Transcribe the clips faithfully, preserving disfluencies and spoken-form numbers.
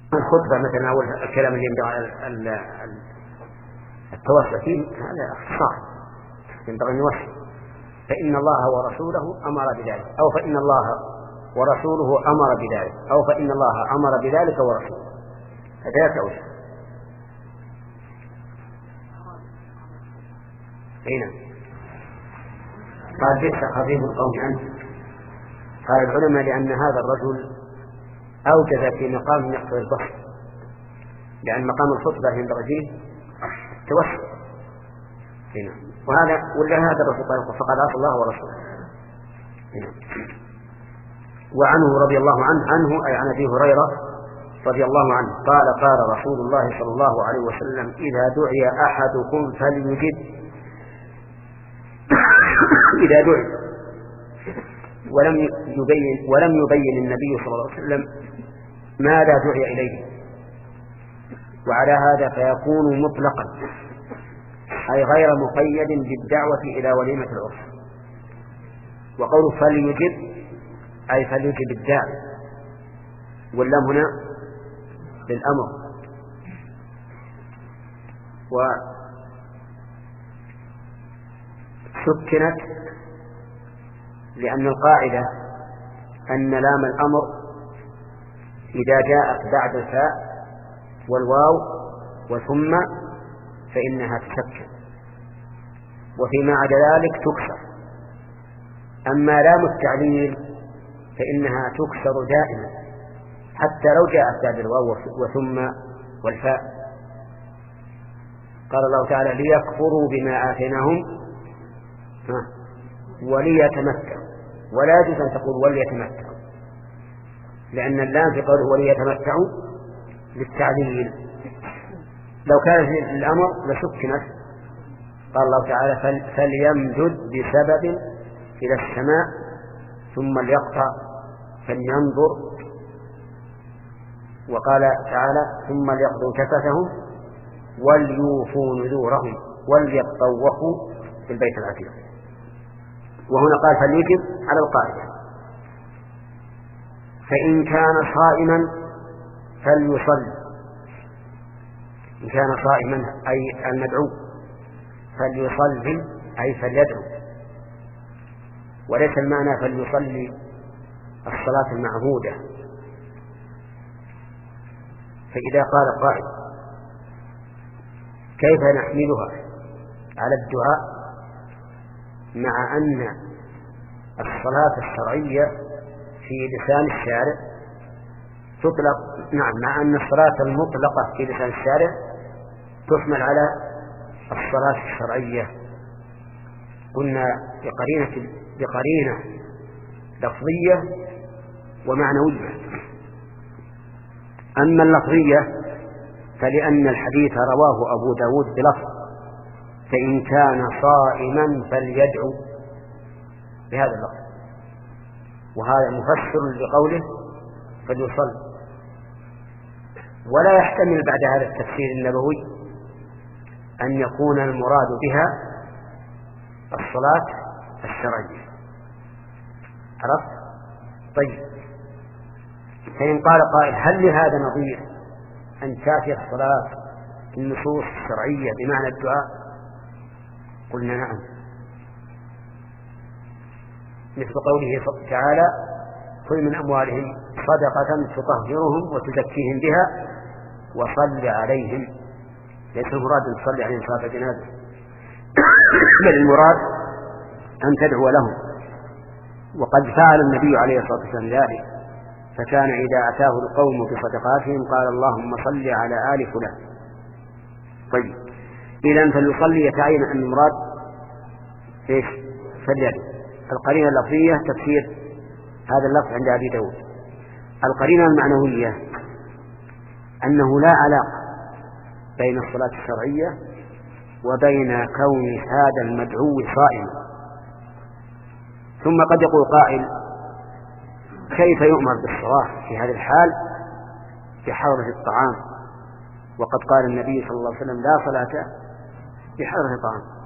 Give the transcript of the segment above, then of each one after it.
الخطبة مثلا أو الكلام اللي ينبغي التوسع فيه هذا اختصار ينبغي أن يوسع. فإن الله ورسوله أمر بذلك، أو فإن الله ورسوله أمر بذلك، أو فإن الله أمر بذلك ورسوله، هذا يتوسع. هنا قال بئس خطيب القوم عنه. قال العلماء لأن هذا الرجل أوجد في مقام يقتضي البسط، لأن مقام الخطبة ينبغي فيه التوسع. هنا وهذا ولا هذا الرسول فقد عصى الله ورسوله. هنا وعنه رضي الله عنه عنه أي عن أبي هريرة رضي الله عنه قال قال رسول الله صلى الله عليه وسلم إذا دعي أحدكم فليجب. إذا دعي ولم يبين ولم يبين النبي صلى الله عليه وسلم ماذا دعي إليه، وعلى هذا فيكون مطلقا أي غير مقيد بالدعوة إلى وليمة العرس. وقوله فليجب أي فليجب الداعي، واللام هنا للأمر. وسكنت لأن القاعدة أن لام الأمر إذا جاءت بعد الفاء والواو وثم فإنها تسكن، وفيما عدا ذلك تكسر. أما لام التعليل فإنها تكسر دائما حتى لو جاءت بعد الواو وثم والفاء. قال الله تعالى ليكفروا بما آتيناهم وليتمتعوا، ولا يجوز أن تقول وليتمتعوا، لأن اللام في قوله وليتمتعوا للتعليل. لو كانت الأمر لسكنت. قال الله تعالى فليمدد بسبب إلى السماء ثم ليقطع فلينظر. وقال تعالى ثم ليقضوا تفثهم وليوفوا نذورهم وليطوفوا في البيت العتيق. وهنا قال فليجب على القاعدة. فإن كان صائما فليصلي، إن كان صائما أي المدعو فليصلي أي فليدعو، وليس المعنى فليصلي الصلاة المعهودة. فإذا قال قائل كيف نحملها على الدعاء مع أن الصلاة الشرعية في لسان الشارع تطلق، نعم مع أن الصلاة المطلقة في لسان الشارع تحمل على الصلاة الشرعية. قلنا بقرينة بقرينة لفظية ومعنوية. أما اللفظية فلأن الحديث رواه أبو داود بلفظ فإن كان صائما فليدعو بهذا اللفظ، وهذا مفسر لقوله فليصلي. ولا يحتمل بعد هذا التفسير النبوي أن يكون المراد بها الصلاة الشرعية. عرفت؟ طيب، فإن قال قائل هل لهذا نظير أن تأتي الصلاة النصوص الشرعية بمعنى الدعاء؟ قلنا نعم، مثل قوله تعالى كل من أموالهم صدقة تطهرهم وتزكيهم بها وصل عليهم. ليس المراد أن تصلي عليهم صلاة جنازة، بل المراد أن تدعو لهم. وقد فعل النبي عليه الصلاة والسلام ذلك، فكان إذا أتاه القوم بصدقاتهم قال اللهم صل على آل فلان. طيب، إذن فليصلي يتعين أن المراد إيش؟ فليدعو. القرينة اللفظية تفسير هذا اللفظ عند أبي داود. القرينة المعنوية أنه لا علاقة بين الصلاة الشرعية وبين كون هذا المدعو صائما. ثم قد يقول قائل كيف يؤمر بالصلاة في هذه الحال بحضرة الطعام، وقد قال النبي صلى الله عليه وسلم لا صلاة بحضرة الطعام.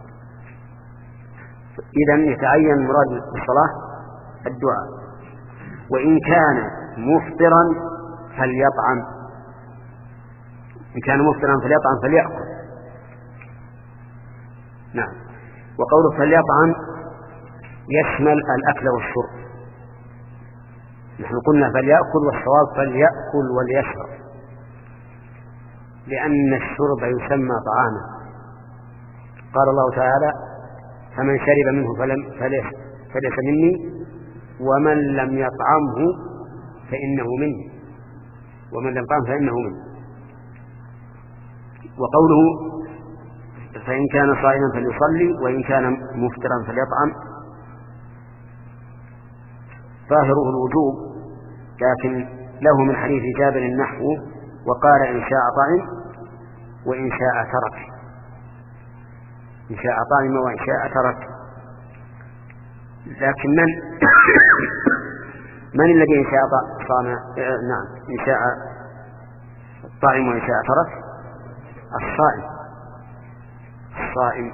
إذن يتعين المراد بالصلاة الدعاء. وإن كان مفطرا فليطعم إن كان مفطرا فليطعم فليأكل. نعم. وقوله فليطعم يشمل الأكل والشرب. نحن قلنا فليأكل، والصواب فليأكل وليشرب، لأن الشرب يسمى طعاما. قال الله تعالى فمن شرب منه فلم فليس مني ومن لم يطعمه فإنه مني ومن لم يطعمه فإنه مني. وقوله فإن كان صائما فليصلي وإن كان مفطرا فليطعم ظاهره الوجوب، لكن له من حديث جابر النحو وقال إن شاء طعم وإن شاء ترك، إن شاء طعم وإن شاء ترك. لكن من من الذي إن شاء صام؟ نعم إن شاء طعم وإن شاء ترك الصائم الصائم.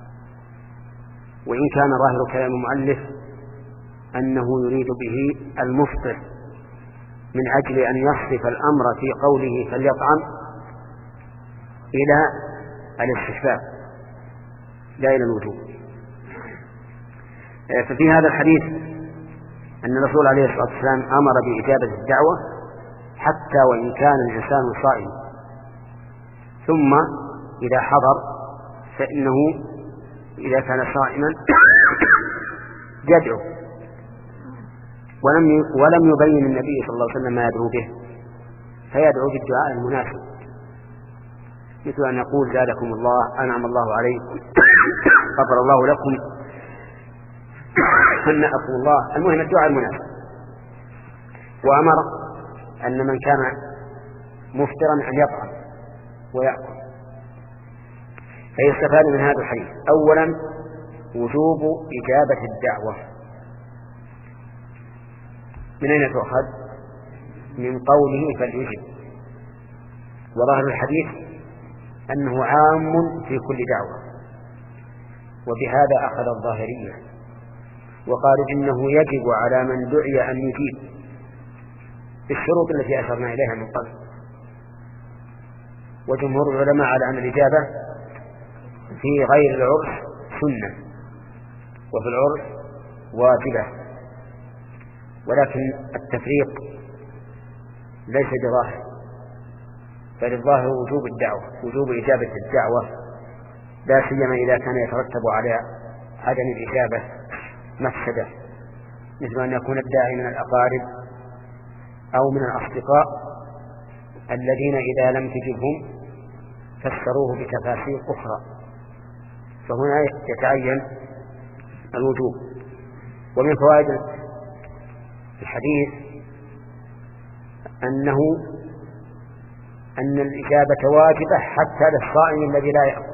وإن كان ظاهر كلام المؤلف أنه يريد به المفطر من أجل أن يصرف الأمر في قوله فليطعم إلى الاستحباب لا إلى الوجوب. ففي هذا الحديث أن الرسول عليه الصلاة والسلام أمر بإجابة الدعوة حتى وإن كان الإنسان صائم، ثم إذا حضر فإنه إذا كان صائما يدعو، ولم ولم يبين النبي صلى الله عليه وسلم ما يدعو به، فيدعو بالدعاء المناسب، مثل أن يقول زادكم الله، أنعم الله عليكم، غفر الله لكم، هنأكم الله، المهم الدعاء المناسب. وأمر أن من كان مفطرا أن يطعم ويأكل. فيستفاد من هذا الحديث أولا وجوب إجابة الدعوة. من أين تؤخذ؟ من قوله فليجب. وظاهر الحديث أنه عام في كل دعوة، وبهذا أخذ الظاهرية وقالوا إنه يجب على من دعي أن يجيب بالشروط التي أشرنا إليها من قبل. وجمهور العلماء على أن الإجابة في غير العرس سنة وفي العرس واجبة، ولكن التفريق ليس بظاهر، بل الظاهر وجوب الدعوة، وجوب إجابة الدعوة، لا سيما إذا كان يترتب على عدم الإجابة مفسدة، مثل أن يكون الداعي من الأقارب أو من الأصدقاء الذين إذا لم تجبهم فسروه بتفاسير أخرى، فهنا يتعين الوجوب. ومن فوائد الحديث أنه أن الإجابة واجبة حتى للصائم الذي لا يأكل،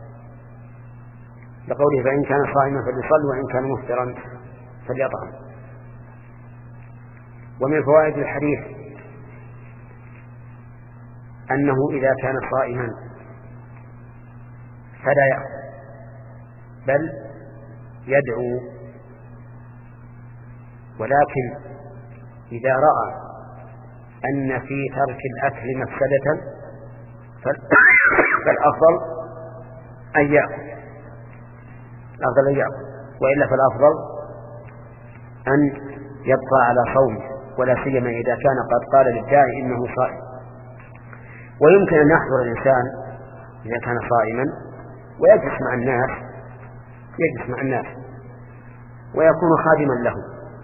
لقوله فإن كان صائما فليصل وإن كان مفطرا فليطعم. ومن فوائد الحديث أنه إذا كان صائما فلا يأكل بل يدعو، ولكن إذا رأى أن في ترك الأكل مفسدة فالأفضل أن يأكل، الأفضل أن يأكل، وإلا فالأفضل أن يبقى على صومه، ولا سيما إذا كان قد قال للداعي إنه صائم. ويمكن أن يحضر الإنسان إذا كان صائما ويجلس مع الناس يجلس مع الناس ويكون خادما له.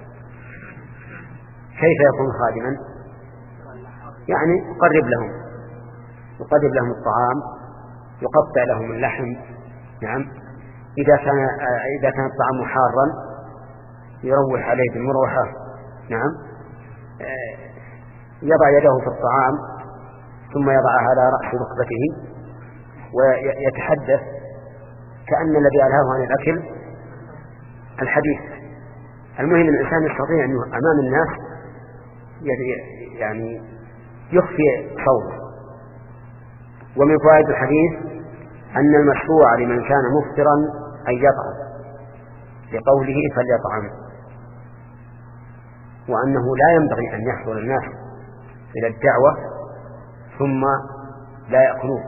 كيف يكون خادما؟ يعني يقرب لهم يقرب لهم الطعام، يقطع لهم اللحم. نعم. إذا كان إذا كان الطعام حارا يروح عليه بالمروحة. نعم. يضع يده في الطعام ثم يضعها على رأس ركبته ويتحدث كأن الذي ألهاه عن الأكل الحديث. المهم الإنسان يستطيع أن أمام الناس يعني يخفي صوته. ومن فوائد الحديث أن المشروع لمن كان مفطرا أن يطعم لقوله فليطعم، وأنه لا ينبغي أن يحضر الناس إلى الدعوة ثم لا يأكلون.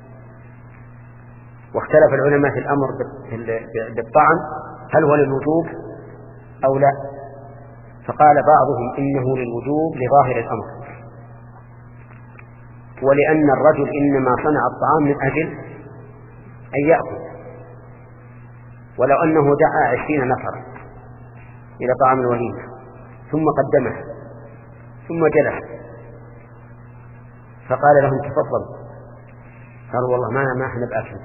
واختلف العلماء في الأمر بالطعم هل هو للوجوب أو لا، فقال بعضهم إنه للوجوب لظاهر الأمر، ولأن الرجل إنما صنع الطعام من أجل أن يأكل، ولو أنه دعا عشرين نفرا إلى طعام الوليمة ثم قدمه ثم جلس فقال لهم تفضلوا، قالوا والله ما ما احنا بأكل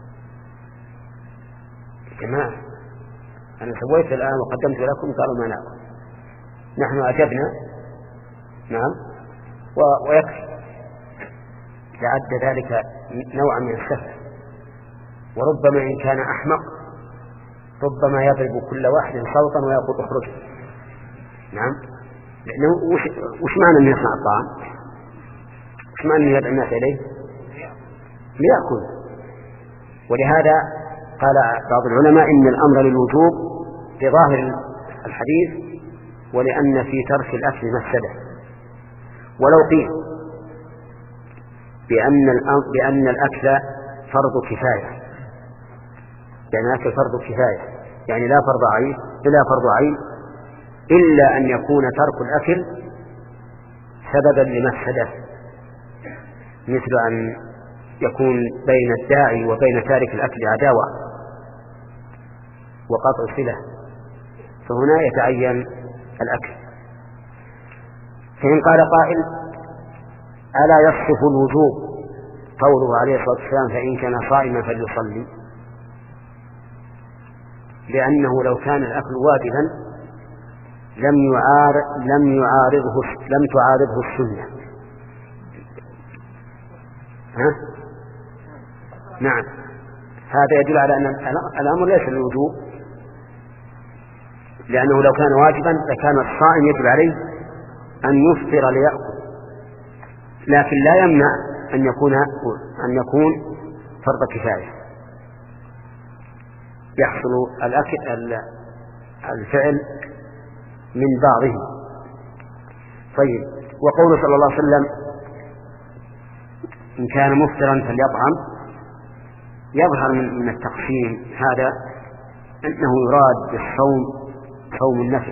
يا جماعة، أنا سويت الآن وقدمت لكم، قالوا ما نأكل، نحن أجبنا نعم ويكفي. لعد ذلك نوعا من السفه، وربما إن كان أحمق ربما يضرب كل واحد صوتا ويقول اخرج. نعم، لأنه وش, وش معنى أن يصنع الطعام؟ وش معنى أن يدعو الناس إليه؟ ليأكل. ولهذا قال بعض العلماء إن الأمر للوجوب بظاهر الحديث، ولأن في ترك الأكل مفسدة. ولو قيل بأن بأن الأكل فرض كفاية، يعني الأكل فرض كفاية، يعني لا فرض عين إلا فرض عين، إلا أن يكون ترك الأكل سببا لمفسدة، مثل أن يكون بين الداعي وبين تارك الأكل عداوة وقطع صلة، فهنا يتعين الأكل. فإن قال قائل ألا يصف الوجوب قوله عليه الصلاة والسلام فإن كان صائما فليصلي، لأنه لو كان الأكل واجبا لم يعارض لم يعارضه لم تعارضه السنة. ها؟ نعم، هذا يدل على أن الأمر ليس للوجوب، لأنه لو كان واجبا لكان الصائم يجب عليه أن يفطر ليأكل، لكن لا يمنع أن يكون أن يكون فرض كفاية، يحصل الأكل الفعل من بعضه. طيب، وقوله صلى الله عليه وسلم إن كان مفطرا فليطعم، يظهر من التقسيم هذا أنه يراد بالصوم صوم النفل،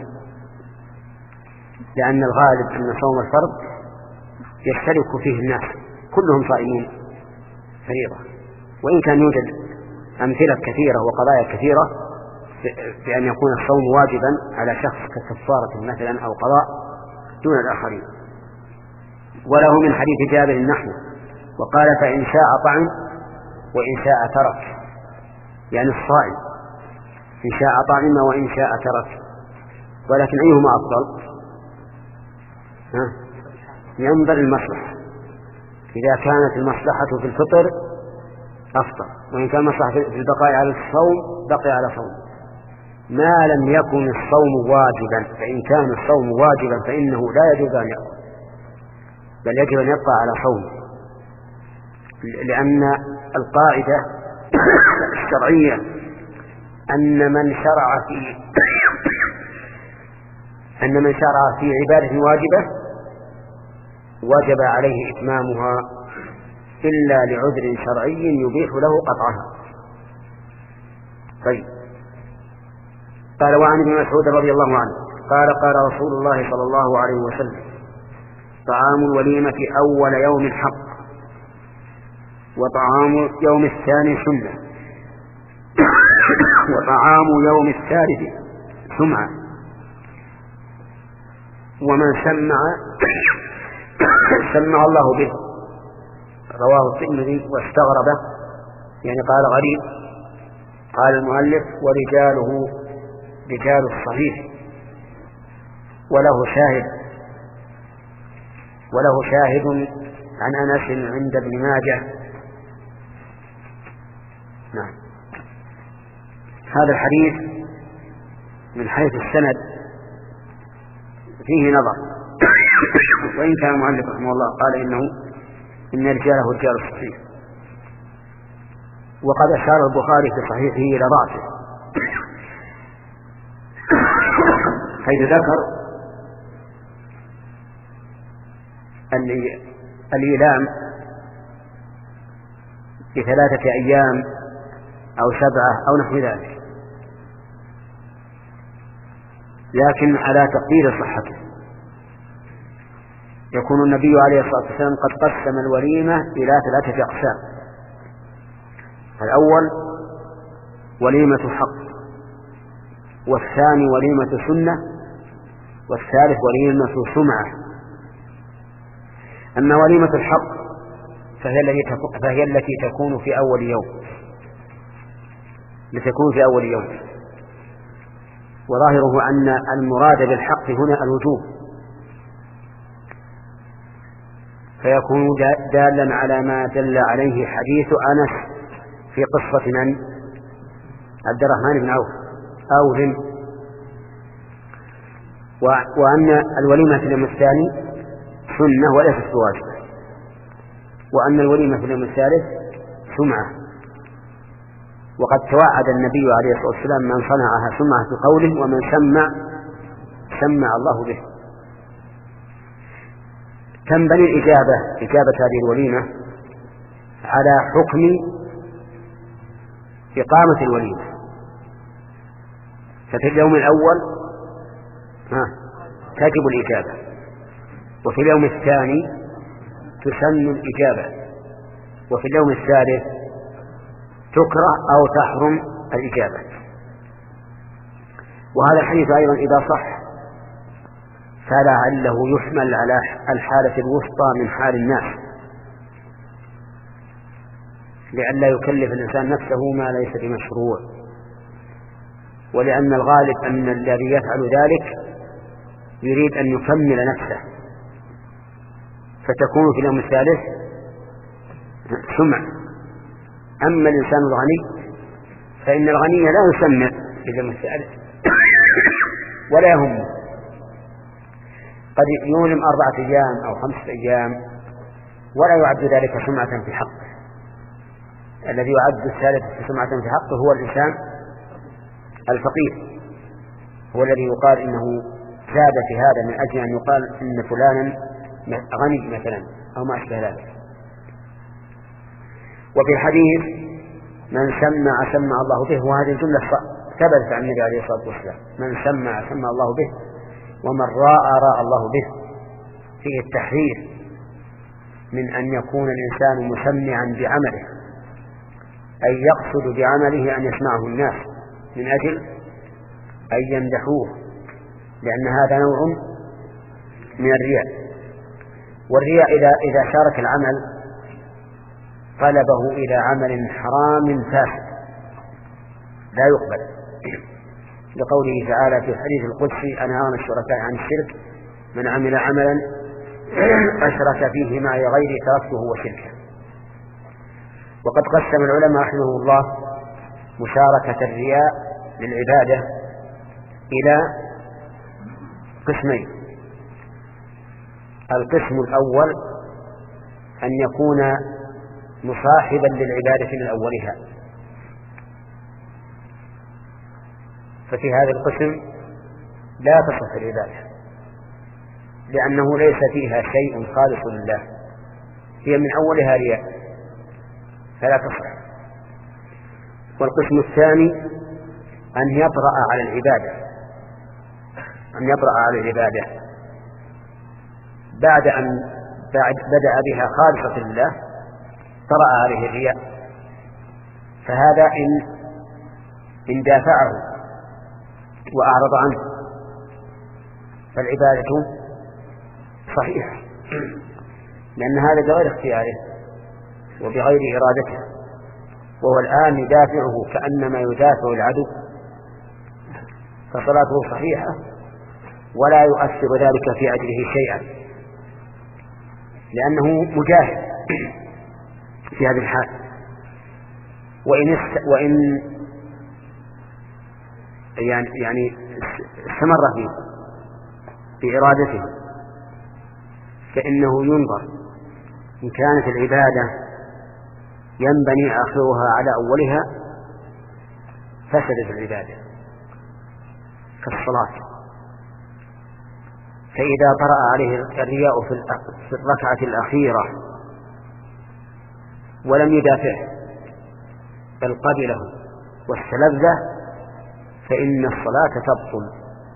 لأن الغالب أن صوم الفرض يشترك فيه الناس كلهم صائمون فريضة، وإن كان يوجد أمثلة كثيرة وقضايا كثيرة بأن يكون الصوم واجبا على شخص ككفارة مثلا أو قضاء دون الآخرين. وله من حديث جابر نحوه، وقال فإن شاء طعم وإن شاء ترك، يعني الصائم إن شاء طعم وإن شاء ترك. ولكن أيهما أفضل؟ ها؟ ينظر المصلحة، إذا كانت المصلحة في الفطر أفطر، وإن كان المصلحة في البقاء على الصوم بقي على صوم، ما لم يكن الصوم واجبا. فإن كان الصوم واجبا فإنه لا يجوز أن يأكل، بل يجب أن يبقى على صوم، لأن القاعدة الشرعية أن من شرع في أن من شرع في عبادة واجبة وجب عليه إتمامها إلا لعذر شرعي يبيح له قطعها. طيب، قال وعن ابن مسعود رضي الله عنه قال قال رسول الله صلى الله عليه وسلم طعام الوليمة أول يوم حق، وطعام يوم الثاني سنة، وطعام يوم الثالث سمعة، ومن سمع سمع الله به. رواه الترمذي واستغربه، يعني قال غريب. قال المؤلف ورجاله رجال الصحيح، وله شاهد وله شاهد عن أنس عند ابن ماجه. نعم، هذا الحديث من حيث السند فيه نظر، وإن كان المؤلف رحمه الله قال إنه إن رجاله رجال الصحيح، وقد أشار البخاري في صحيحه إلى ضعفه، حيث ذكر الإيلام بثلاثة أيام أو سبعة أو نحو ذلك، لكن على تقدير صحته. يكون النبي عليه الصلاة والسلام قد قسم الوليمة إلى ثلاثة أقسام: الأول وليمة حق، والثاني وليمة سنة، والثالث وليمة سمعة. أما وليمة الحق فهي التي تكون في أول يوم لتكون في أول يوم وظاهره أن المراد بالحق هنا الوجوب، فيكون دالا على ما دل عليه حديث أنس في قصة من عبد الرحمن بن عوف أو هند، وأن الوليمة في اليوم الثاني سنة وليست بواجبة، وأن الوليمة في اليوم الثالث سمعة. وقد توعد النبي عليه الصلاة والسلام من صنعها سمعة بقوله: ومن سمع سمع الله به. تنبني الإجابة إجابة هذه الوليمة على حكم إقامة الوليمة. ففي اليوم الأول ها تجب الإجابة، وفي اليوم الثاني تسن الإجابة، وفي اليوم الثالث تكره أو تحرم الإجابة. وهذا الحديث أيضا إذا صح فلعله يحمل على الحالة الوسطى من حال الناس، لئلا يكلف الإنسان نفسه ما ليس بمشروع، ولأن الغالب أن الذي يفعل ذلك يريد أن يكمل نفسه، فتكون في اليوم الثالث سمع. أما الإنسان الغني فإن الغني لا يسمع في اليوم الثالث ولا يهمه، قد يولم أربعة أيام أو خمسة أيام ولا يعد ذلك سمعة في حقه. الذي يعد الثالث سمعة في حقه هو الإنسان الفقير، هو الذي يقال إنه زاد في هذا من أجل أن يقال إن فلانا غني مثلا أو ما أشبه ذلك. وفي الحديث: من سمع سمع الله به، وهذه الجملة ثبتت عن النبي عليه الصلاة والسلام: من سمع سمع الله به، ومن راى راى الله به. فيه التحرير من أن يكون الإنسان مسمعا بعمله، أي يقصد بعمله أن يسمعه الناس من أجل أن يمدحوه، لأن هذا نوع من الرياء. والرياء إذا إذا شارك العمل قلبه إلى عمل حرام فاسد لا يقبل، لقوله تعالى في الحديث القدسي: أنا أغنى الشركاء عن الشرك، من عمل عملا أشرك فيه معي غيري تركته وشركه. وقد قسم العلماء رحمه الله مشاركة الرياء للعبادة إلى قسمين: القسم الأول أن يكون مصاحبا للعبادة من أولها، ففي هذا القسم لا تصح العبادة، لأنه ليس فيها شيء خالص لله، هي من أولها رياء فلا تصح. والقسم الثاني أن يطرأ على العبادة أن يطرأ على العبادة بعد أن بعد بدأ بها خالصة لله طرأ عليه الرياء، فهذا إن إن دافعه وأعرض عنه فالعبادة صحيحة، لأن هذا بغير اختياره وبغير إرادته، وهو الآن يدافعه كأنما يدافع العدو، فصلاته صحيحة ولا يؤثر ذلك في أجره شيئا، لأنه مجاهد في هذه الحال. وإن است... وإن يعني يعني استمر فيه بإرادته فإنه ينظر إن كانت العبادة ينبني آخرها على أولها فسدت العبادة كالصلاة. فإذا طرأ عليه الرياء في الركعة الأخيرة ولم يدافعه بل قبله واستلذه فإن الصلاة تبطل،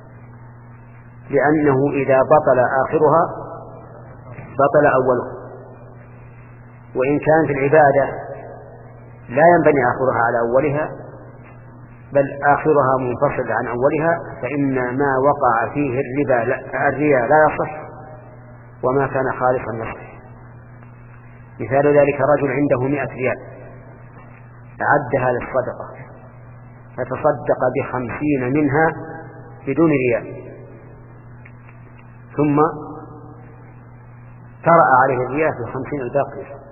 لأنه إذا بطل آخرها بطل أولها. وإن كانت العبادة لا ينبني آخرها على أولها بل آخرها منفصل عن أولها، فإن ما وقع فيه الربا الرياء لا يصح، وما كان خالصا يصح. مثال ذلك رجل عنده مئة ريال أعدها للصدقة فتصدق بخمسين منها بدون رياء، ثم طرأ عليه الرياء في الخمسين الباقية،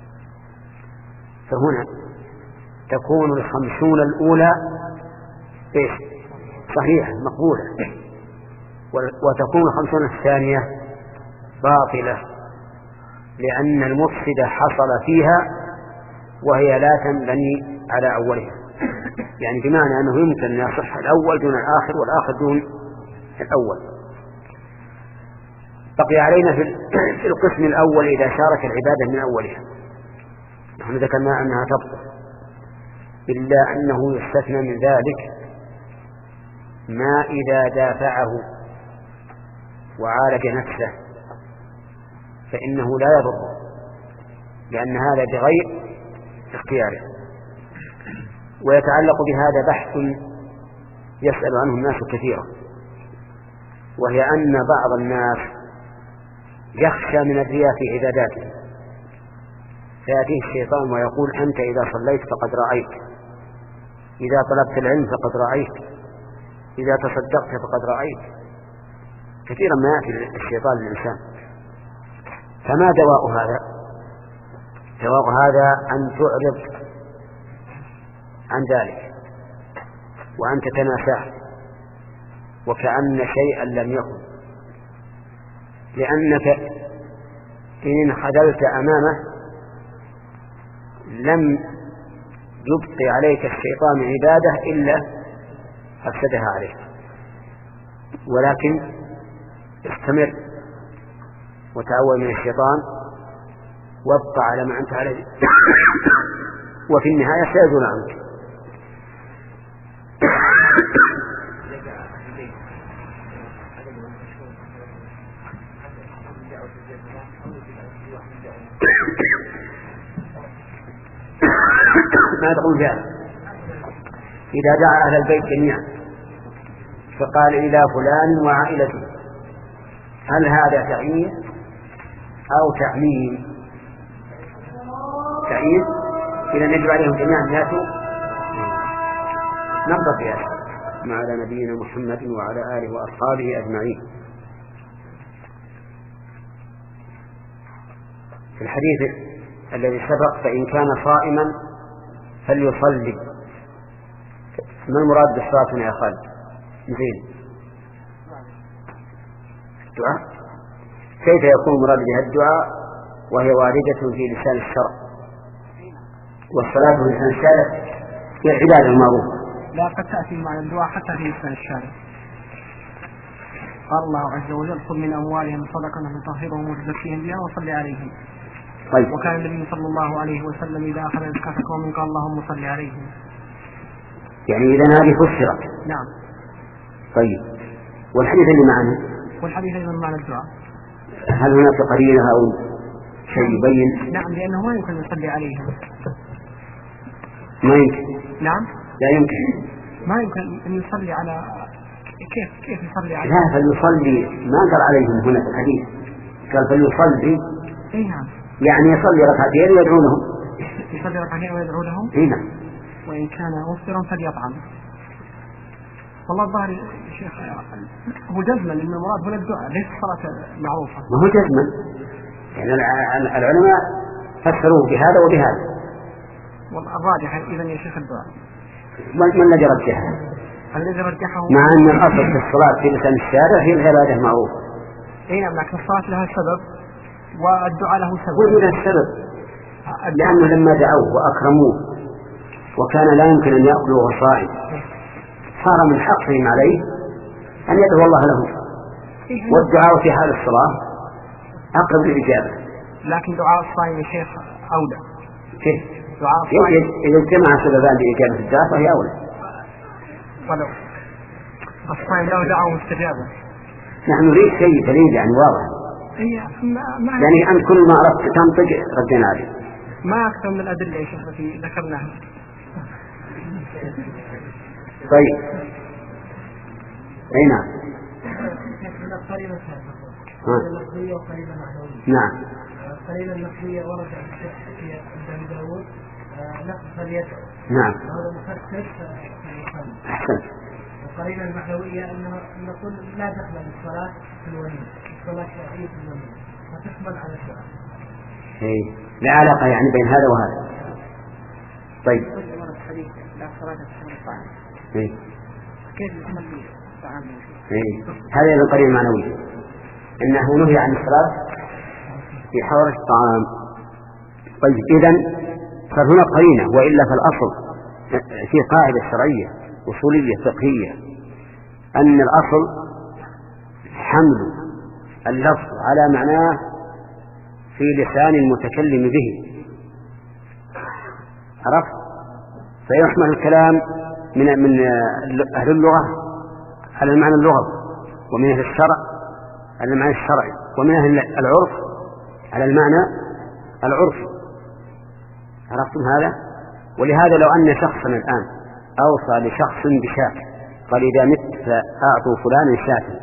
فهنا تكون الخمسون الأولى إيش؟ صحيحة مقبولة، وتكون الخمسون الثانية باطلة، لأن المفسد حصل فيها وهي لا تنبني على أولها، يعني بمعنى أنه يمكن أن يصح الأول دون الآخر والآخر دون الأول. بقي علينا في القسم الأول إذا شارك العبادة من أولها، نحن ذكرنا أنها تبطل، إلا أنه يستثنى من ذلك ما إذا دافعه وعالج نفسه فإنه لا يضر، لأن هذا بغير اختياره. ويتعلق بهذا بحث يسأل عنه الناس كثيرا، وهي أن بعض الناس يخشى من الرياء في عباداته، فيأتيه الشيطان ويقول أنت إذا صليت فقد رأيت، إذا طلبت العلم فقد رأيت، إذا تصدقت فقد رأيت. كثيرا ما يأتي الشيطان للإنسان. فما دواء هذا؟ دواء هذا أن تعرض عن ذلك وأن تتناساه وكأن شيئا لم يكن، لأنك إن انخذلت أمامه لم يبقي عليك الشيطان عبادة إلا أفسدها عليك، ولكن استمر وتعوذ من الشيطان وابقى على ما أنت عليه وفي النهاية سيزول عنك. ما تقول جاء إذا دعا أهل البيت جميعا فقال إلى فلان وعائلته، هل هذا تعيين أو تعميم؟ تعيين إذا يجب عليهم جميعا أن يأتوا. نقض في هذا مع على نبينا محمد وعلى آله وأصحابه أجمعين. في الحديث الذي سبق فإن كان صائما فليصلي، ما المراد بالصلاة يا خالد؟ زين الدعاء، كيف يكون مراد بها الدعاء وهي واردة في لسان الشرع؟ والصلاة في لسان الشارع هي العبادة المعروفة. لا، قد تأتي مع الدعاء حتى في لسان الشارع. قال الله عز وجل خذ من أموالهم صدقة تطهرهم وتزكيهم بها وصل عليهم. طيب. وكان النبي صلى الله عليه وسلم إذا أخذ زكاة قوم قال اللهم صل عليهم. يعني إذا هذه فسرت. نعم. طيب، والحديث اللي معنا؟ والحديث أيضا معنى الدعاء. هل هناك قرينة أو شيء يبين؟ نعم، لأنه ما يمكن يصلي عليهم. ما يمكن. نعم. لا يمكن. ما يمكن أن يصلي على كيف كيف يصلي عليهم؟ لا، فليصلي ما قال عليهم هنا في الحديث، قال فليصلي. إيه نعم. يعني يصلي ركعتين ويدعو لهم. يصلي ركعتين ويدعو لهم. إيه نعم. وإن كان مفطرا فليطعم. والله الظاهر شيخ هو جزما ان المراد هنا الدعاء ليس الصلاة معروفة. ما هو جزما، يعني العلماء فسروه بهذا وبهذا. والراجح إذا يا شيخ الدعاء. ما الذي رجحه؟ الذي رجحه مع أن الأصل في الصلاة في لسان الشارع هي العبادة المعروفة. إيه نعم، لكن الصلاة لها سبب والدعاء له سبب. وجد السبب لأنه لما دعوه وأكرموه وكان لا يمكن أن يأكلوا وهو صائم صار من حقهم عليه أن يدعو الله له، والدعاء في حال الصلاة أقرب للإجابة. لكن دعاء الصائم يا شيخ أولى. كيف؟ إذا اجتمع سببان لإجابة الدعاء فهي أولى. ولو الصائم له دعوة مستجابة. نحن نريد شيء دليل يعني واضح. يعني أنت كل ما أردت تنطق ردنا عليه. ما أكثر من الأدلة يا شيخ التي ذكرناها. طيب. أي نعم. نعم. القرينة النقلية ورد في أبي داود نقص فليدعو. نعم. هذا مخصص. أحسن. القرينة المعنوية أنه نقول لا دخل للصلاة في الوليمة، الصلاة شرعية في الوليمة، فتحمل على الدعاء. إيه، لا علاقة يعني بين هذا وهذا. طيب. لا صلاة في الطعام. إيه. كيف يحمل الطعام؟ إيه. هذا من القرينة المعنوية. إنه نهي عن الصلاة في حضرة الطعام. طيب إذن صار هنا قرينة، وإلا فالأصل في قاعدة شرعية أصولية فقهية أن الأصل حمل اللفظ على معناه في لسان المتكلم به. عرفت؟ فيحمل الكلام من من أهل اللغة على المعنى اللغوي، ومن أهل الشرع على المعنى الشرعي، ومن أهل العرف على المعنى العرفي. عرفتم هذا؟ ولهذا لو أن شخصا الآن أوصى لشخص بشاة قال إذا مت فأعطوا فلانا شاة،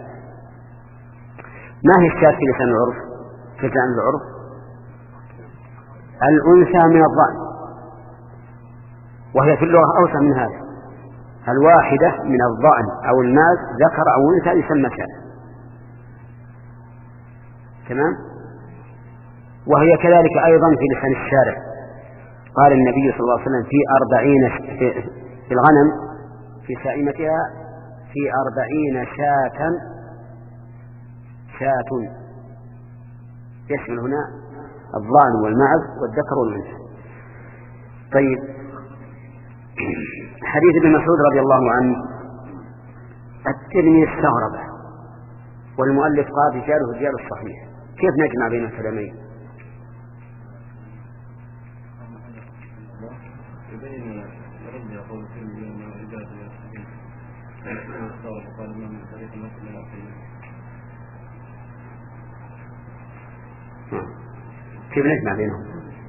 ما هي الشاة في لسان العرف؟ في لسان العرف الأنثى من الضأن، وهي في اللغة أوسع من هذا. الواحدة من الضأن أو الماز ذكر أو أنثى يسمى شاة. تمام؟ وهي كذلك أيضا في لسان الشارع. قال النبي صلى الله عليه وسلم في أربعين في الغنم في سائمتها في أربعين شاة شاة، يشمل هنا الضأن والمعز والذكر والأنثى. طيب، حديث ابن مسعود رضي الله عنه الترمذي استغربه، والمؤلف قال رجاله رجال الصحيح، كيف نجمع بين الكلامين؟ كيف نجمع بينهم؟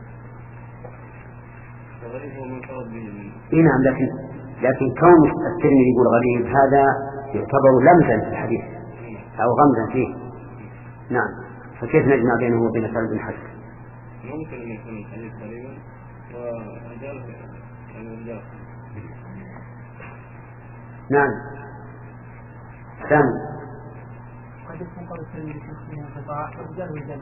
إيه نعم، لكن لكن كون الترمذي يقول غريب هذا يعتبر لمزا في الحديث أو غمزا فيه. نعم، فكيف نجمع بينه وبين سعد بن حسن؟ ممكن أن يكون الحديث غريبا ورجال يعني رجال. نعم. سام. قد يكون قول الترمذي في انقطاع رجال ورجال.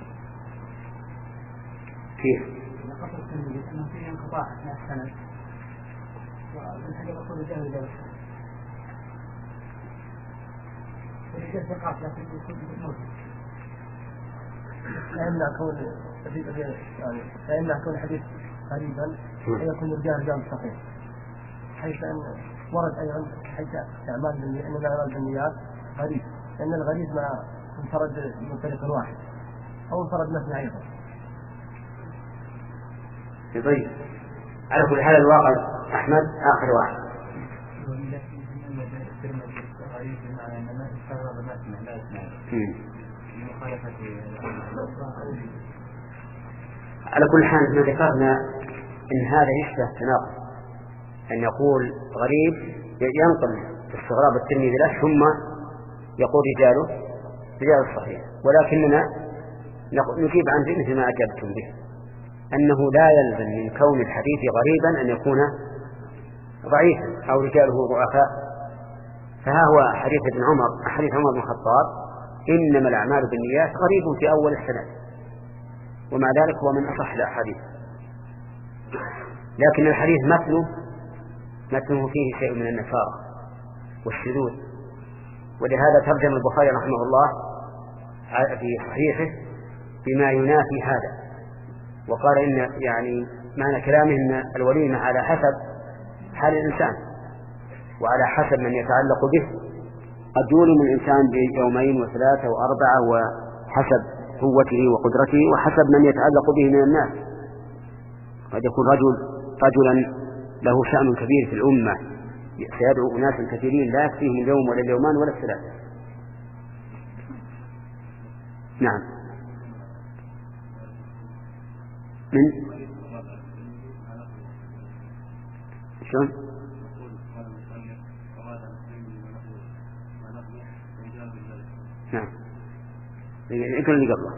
كيف؟ قصر الترمذي أنه فيه انقطاع أثناء السند، ومن حاجة قصر رجال ورجال. ورجال ثقات لكن يكون موجود. لا يمنع كون يعني لا يمنع كون الحديث قريبا أن يكون رجال رجال صحيح، حيث أن ورد أيضا حيث استعمال بالنيات أن الأعمال بالنيات غريب، لأن الغريب ما انفرد من طريق واحد أو انفرد مثنى أيضا. طيب، على كل حال الواقع أحمد آخر واحد. على كل حال ما ذكرنا إن هذا يشبه التناقض، أن يقول غريب ينقل استغراب الترمذي له ثم يقول رجاله رجال الصحيح، ولكننا نجيب عن مثل ما أجبتم به، أنه لا يلزم من كون الحديث غريبا أن يكون ضعيفا أو رجاله ضعفاء. فها هو حديث ابن عمر حديث عمر بن الخطاب إنما الأعمال بالنيات غريب في أول السنة، ومع ذلك هو من أصح الأحاديث، لكن الحديث متنه متنه فيه شيء من النفاق والشذوذ، ولهذا ترجم البخاري رحمه الله في صحيحه بما ينافي هذا، وقال إن يعني معنى كلامه إن الوليمة على حسب حال الإنسان وعلى حسب من يتعلق به، قد يولم الإنسان بيومين وثلاثة وأربعة وحسب قوته وقدرته وحسب من يتعلق به من الناس، قد يكون رجل رجلا له شأن كبير في الأمة سيدعو أناسا كثيرين لا يكفيهم اليوم ولا اليومان ولا الثلاثة. نعم. من شلون؟ نعم. اقرأ اللي قبله.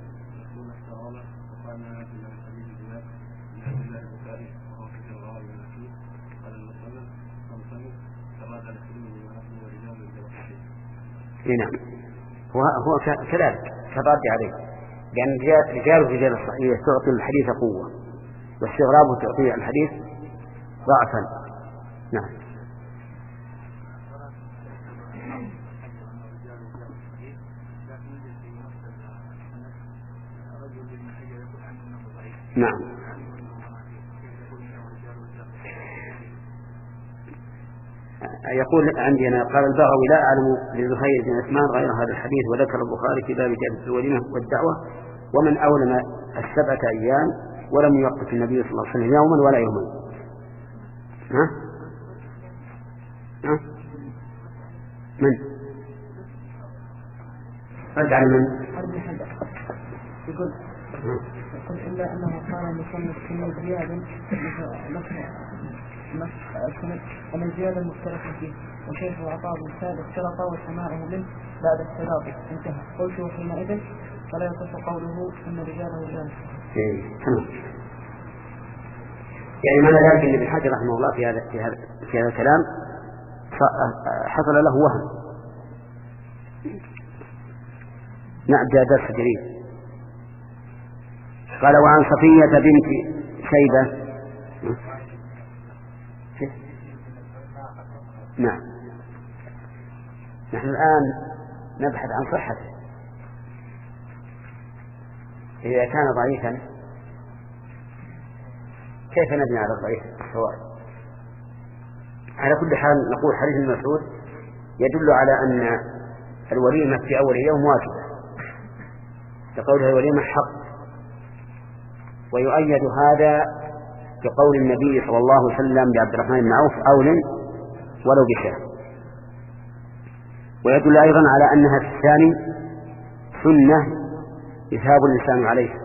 نعم. هو هو كذلك كالرد عليه، لأن رجال رجال الصحيح تعطي الحديث قوة، واستغرابه تعطي الحديث ضعفا. نعم. نعم. يقول عندنا قال البغوي لا أعلم لزهير بن عثمان غير هذا الحديث، وذكر البخاري في باب جلسة الوليمة والدعوة ومن أولم السبعة أيام ولم يوقف النبي صلى الله عليه وسلم يوما ولا يومين. ها؟ ها؟ من؟ رجع من؟ يقول يقول إلا أنه قال مصنف كما زيادة ومن زيادة مختلفة فيه وشيخ عطاء بن ثابت اشترط وسماعه منه بعد التلاقي انتهى. قلت حينئذ فلا يصح قوله إن رجاله رجال. يعني معنى ذلك أن ابن حجر رحمه الله في هذا في هذا في هذا الكلام حصل له وهم. نعم جاء درس جديد. قال وعن صفية بنت شيبة. نعم. نحن الآن نبحث عن صحته. إذا كان ضعيفا كيف نبني على الضعيف الفوائد؟ على كل حال نقول حديث ابن مسعود يدل على أن الوليمة في أول يوم واجبة، لقولها الوليمة حق، ويؤيد هذا بقول النبي صلى الله عليه وسلم لعبد الرحمن بن عوف أولن ولو بشاة. ويدل أيضا على أنها في الثاني سنة يثاب الإنسان عليها،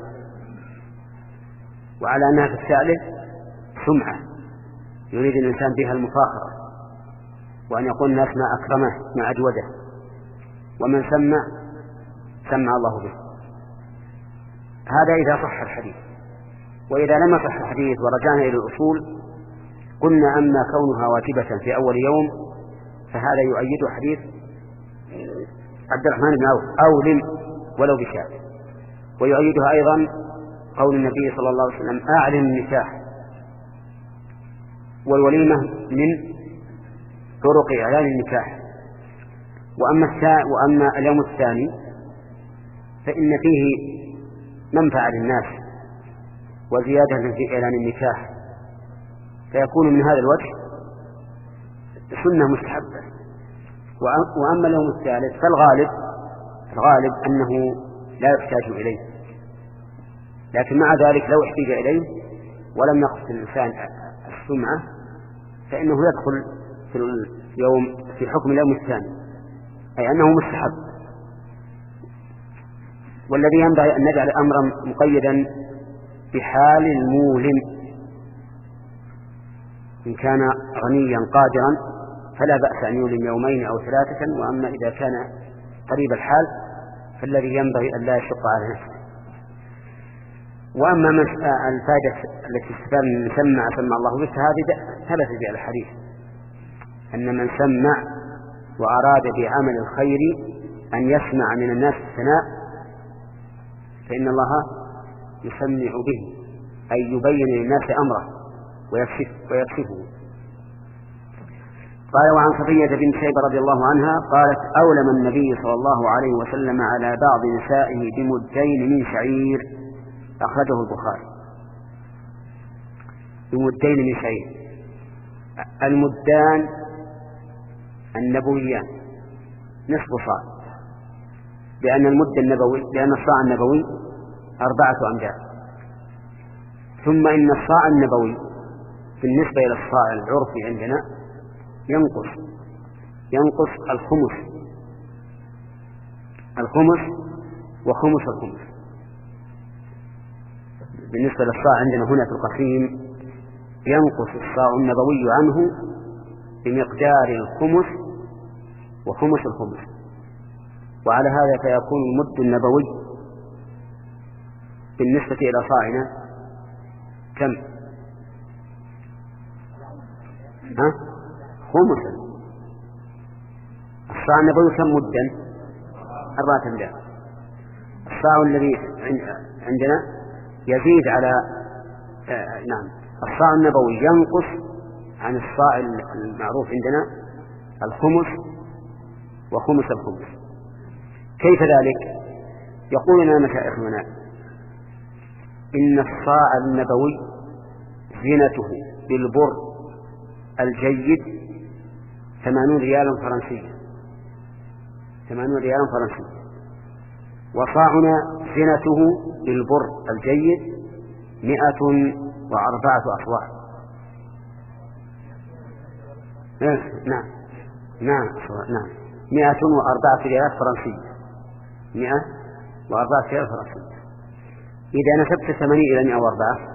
وعلى أنها في الثالث سمعة يريد الإنسان بها المفاخرة، وأن يقول الناس ما أكرمه ما أجوده، ومن سمع سمع الله به. هذا إذا صح الحديث. وإذا لم يصح الحديث ورجعنا إلى الأصول قلنا أما كونها واجبة في أول يوم فهذا يؤيد حديث عبد الرحمن بن عوف أولم ولو بشاة، ويؤيدها أيضا قول النبي صلى الله عليه وسلم أعلن النكاح، والوليمة من طرق إعلان النكاح. وأما, وأما اليوم الثاني فإن فيه منفعة للناس وزيادة في إعلان النكاح، فيكون من هذا الوجه سنة مستحبة. وأما اليوم الثالث فالغالب الغالب أنه لا يحتاج إليه، لكن مع ذلك لو احتاج إليه ولم يقصد الإنسان السمعة فإنه يدخل في اليوم في حكم اليوم الثاني، أي أنه مستحب. والذي ينبغي أن نجعل أمرا مقيدا بحال المولم، إن كان غنيا قادرا فلا بأس أن يولم يومين أو ثلاثة، وأما إذا كان قريب الحال فالذي ينبغي أن لا يشق على نفسه. وأما الفائدة التي استفاد من سمع سمع الله به هذه ثبت في الحديث أن من سمع وأراد بعمل الخير أن يسمع من الناس الثناء فإن الله يسمع به، أي يبين للناس أمره ويكشفه. قال وعن صفية بنت شيبة رضي الله عنها قالت أولم النبي صلى الله عليه وسلم على بعض نسائه بمدين من شعير، أخرجه البخاري. بمدين من شعير، المدان النبويان نصف صاع، لأن المد النبوي لأن الصاع النبوي أربعة أمداد، ثم إن الصاع النبوي بالنسبة إلى الصاع العرفي عندنا ينقص ينقص الخمس الخمس وخمس الخمس. بالنسبة للصاع عندنا هنا في القسيم ينقص الصاع النبوي عنه بمقدار الخمس وخمس الخمس. وعلى هذا فيكون المد النبوي بالنسبة إلى صاعنا كم؟ ها؟ خمسا. الصاع النبوي كم مدا؟ أربعة أمداد. الصاع الذي عندنا يزيد على آه نعم الصاع النبوي ينقص عن الصاع المعروف عندنا الخمس وخمس الخمس. كيف ذلك؟ يقول لنا مشايخنا إن الصاع النبوي زينته بالبر الجيد ثمانون ريالا فرنسيا ثمانون ريالا فرنسيا، وصاعنا زينته بالبر الجيد مئة وأربعة أصواع. نعم نعم نعم مئة وأربعة ريالات فرنسية مئة وأربعة ريالات فرنسية. إذا نسبت ثمانين إلى مئة وأربعة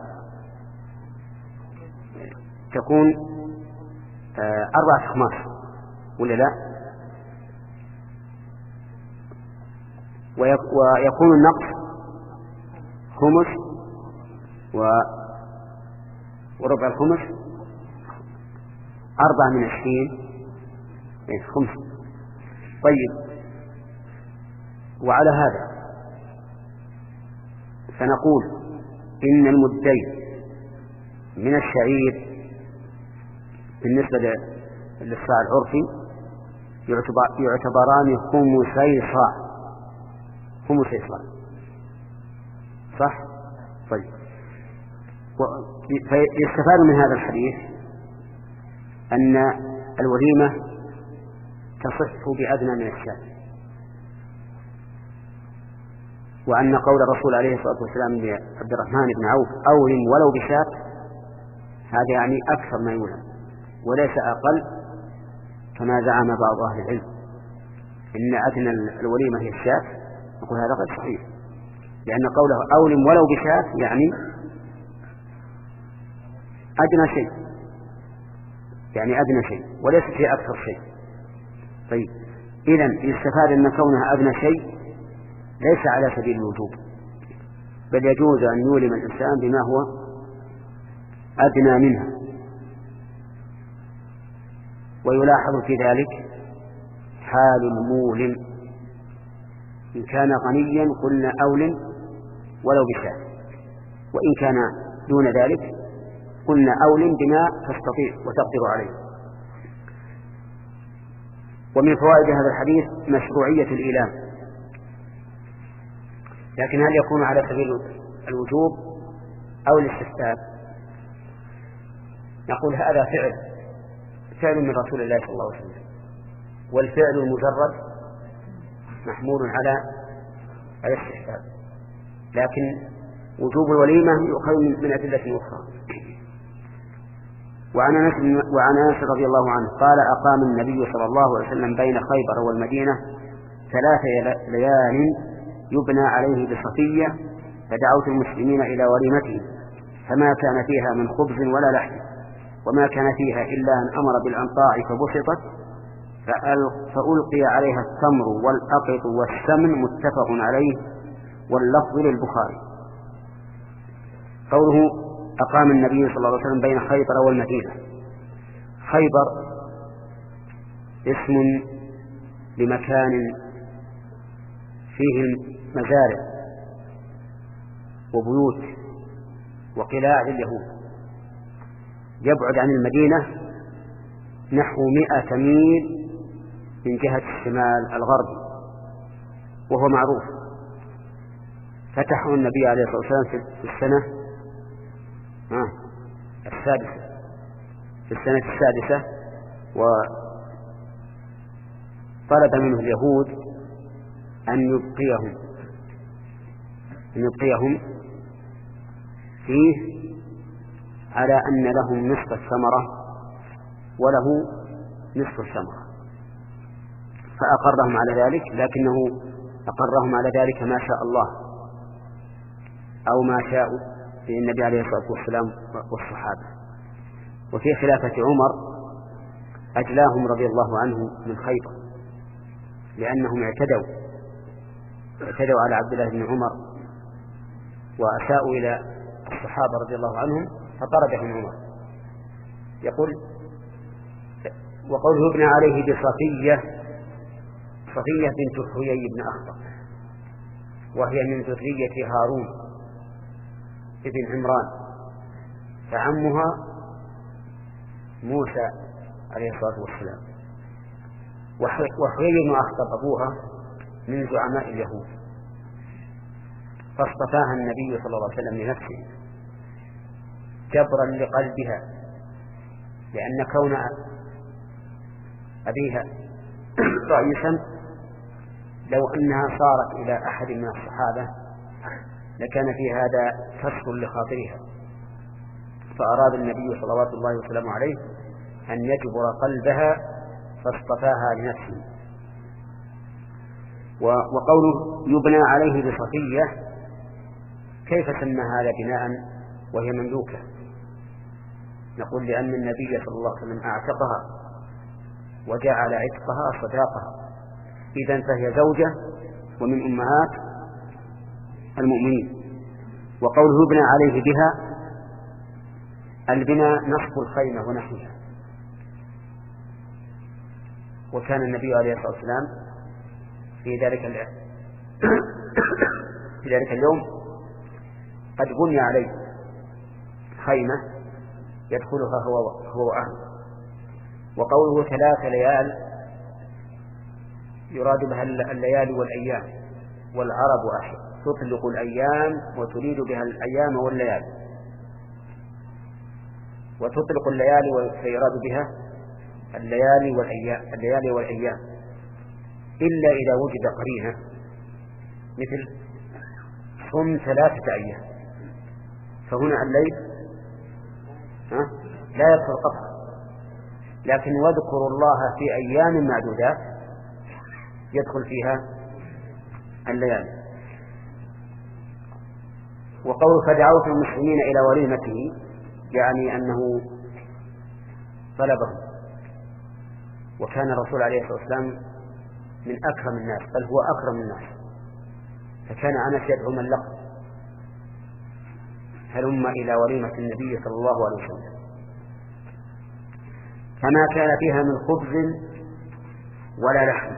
تكون آه أربعة أخماس ولا لا؟ ويكون النقص خمس وربع الخمس أربعة من عشرين خمس. طيب، وعلى هذا فنقول إن المدين من الشعير بالنسبة للصاع العرفي يعتبران خمسي صاع خمسي صاع صح؟ طيب، فيستفاد من هذا الحديث أن الوليمة تصح بأدنى من الشاة، وأن قول الرسول عليه الصلاة والسلام لعبد الرحمن بن عوف أولم ولو بشاة هذا يعني أكثر ما يولم وليس أقل كما زعم بعض أهل العلم إن أدنى الوليمة هي الشاة. نقول هذا غير صحيح، لأن قوله أولم ولو بشاة يعني أدنى شيء يعني أدنى شيء وليس في أكثر شيء. طيب، إذن يستفاد أن كونها أدنى شيء ليس على سبيل الوجوب، بل يجوز أن يولم الإنسان بما هو أدنى منها. ويلاحظ في ذلك حال المولم، إن كان غنيا قلنا أولم ولو بشاة، وإن كان دون ذلك قلنا أولم بما تستطيع وتقدر عليه. ومن فوائد هذا الحديث مشروعية الإيلام، لكن هل يكون على سبيل الوجوب أو الاستحباب؟ نقول هذا فعل فعل من رسول الله صلى الله عليه وسلم، والفعل المجرد محمول على الاستحباب، لكن وجوب الوليمة يؤخذ من أدلة أخرى. وعن أنس وعن أنس رضي الله عنه قال أقام النبي صلى الله عليه وسلم بين خيبر والمدينة ثلاث ليال يبنى عليه بصفية، فدعوت المسلمين إلى وليمته فما كان فيها من خبز ولا لحم، وما كان فيها إلا أن أمر بالأنطاع فبسطت فألقي عليها التمر والأقط والسمن متفق عليه، واللفظ للبخاري. قوله أقام النبي صلى الله عليه وسلم بين خيبر والمدينة، خيبر اسم لمكان فيه مزارع وبيوت وقلاع لليهود، يبعد عن المدينة نحو مئة ميل من جهة الشمال الغربي، وهو معروف. فتحه النبي عليه الصلاة والسلام في السنة آه السادسة في السنة السادسة، وطلب منه اليهود أن يبقيهم أن يبقيهم فيه على أن لهم نصف الثمرة وله نصف الثمرة، فأقرهم على ذلك، لكنه أقرهم على ذلك ما شاء الله أو ما شاءوا النبي عليه الصلاة والسلام والصحابة. وفي خلافة عمر أجلاهم رضي الله عنه من خيبر، لأنهم اعتدوا اعتدوا على عبد الله بن عمر وأساءوا إلى الصحابة رضي الله عنهم فطردهم عمر. يقول وقوله ابن عليه بصفية، صفية بنت حيي بن أخطب، وهي من ذرية هارون ابن عمران، فعمها موسى عليه الصلاة والسلام. وحيي بن أخطب أبوها من زعماء اليهود، فاصطفاها النبي صلى الله عليه وسلم لنفسه جبرا لقلبها، لأن كون أبيها رئيسا لو أنها صارت إلى أحد من الصحابة لكان في هذا كسر لخاطرها، فأراد النبي صلوات الله وسلامه عليه أن يجبر قلبها فاصطفاها لنفسه. وقوله يبنى عليه بصفية، كيف سمى هذا بناء وهي مملوكة؟ نقول لأن النبي صلى الله عليه وسلم أعتقها وجعل عتقها صداقها، إذن فهي زوجة ومن أمهات المؤمنين. وقوله يبنى عليه بها، البناء نصب الخيمة ونحوها. وكان النبي عليه الصلاة والسلام في ذلك في ذلك اليوم قد بني عليه خيمة يدخلها هو هو أهله. وقوله ثلاث ليال يراد بها الليالي والأيام، والعرب تطلق الأيام وتريد بها الأيام والليالي، وتطلق الليالي فيراد بها الليالي والأيام الليالي والأيام إلا إذا وجد قرينة، مثل صم ثلاثة أيام، فهنا الليل ها لا يدخل قطعا، لكن واذكروا الله في أيام معدودات يدخل فيها الليالي. وقول فدعوت المسلمين إلى وليمته يعني أنه طلبهم، وكان الرسول عليه الصلاة والسلام من أكرم الناس، بل هو أكرم الناس، فكان أنس يدعو من لقب هلم إلى وليمة النبي صلى الله عليه وسلم. فما كان فيها من خبز ولا لحم،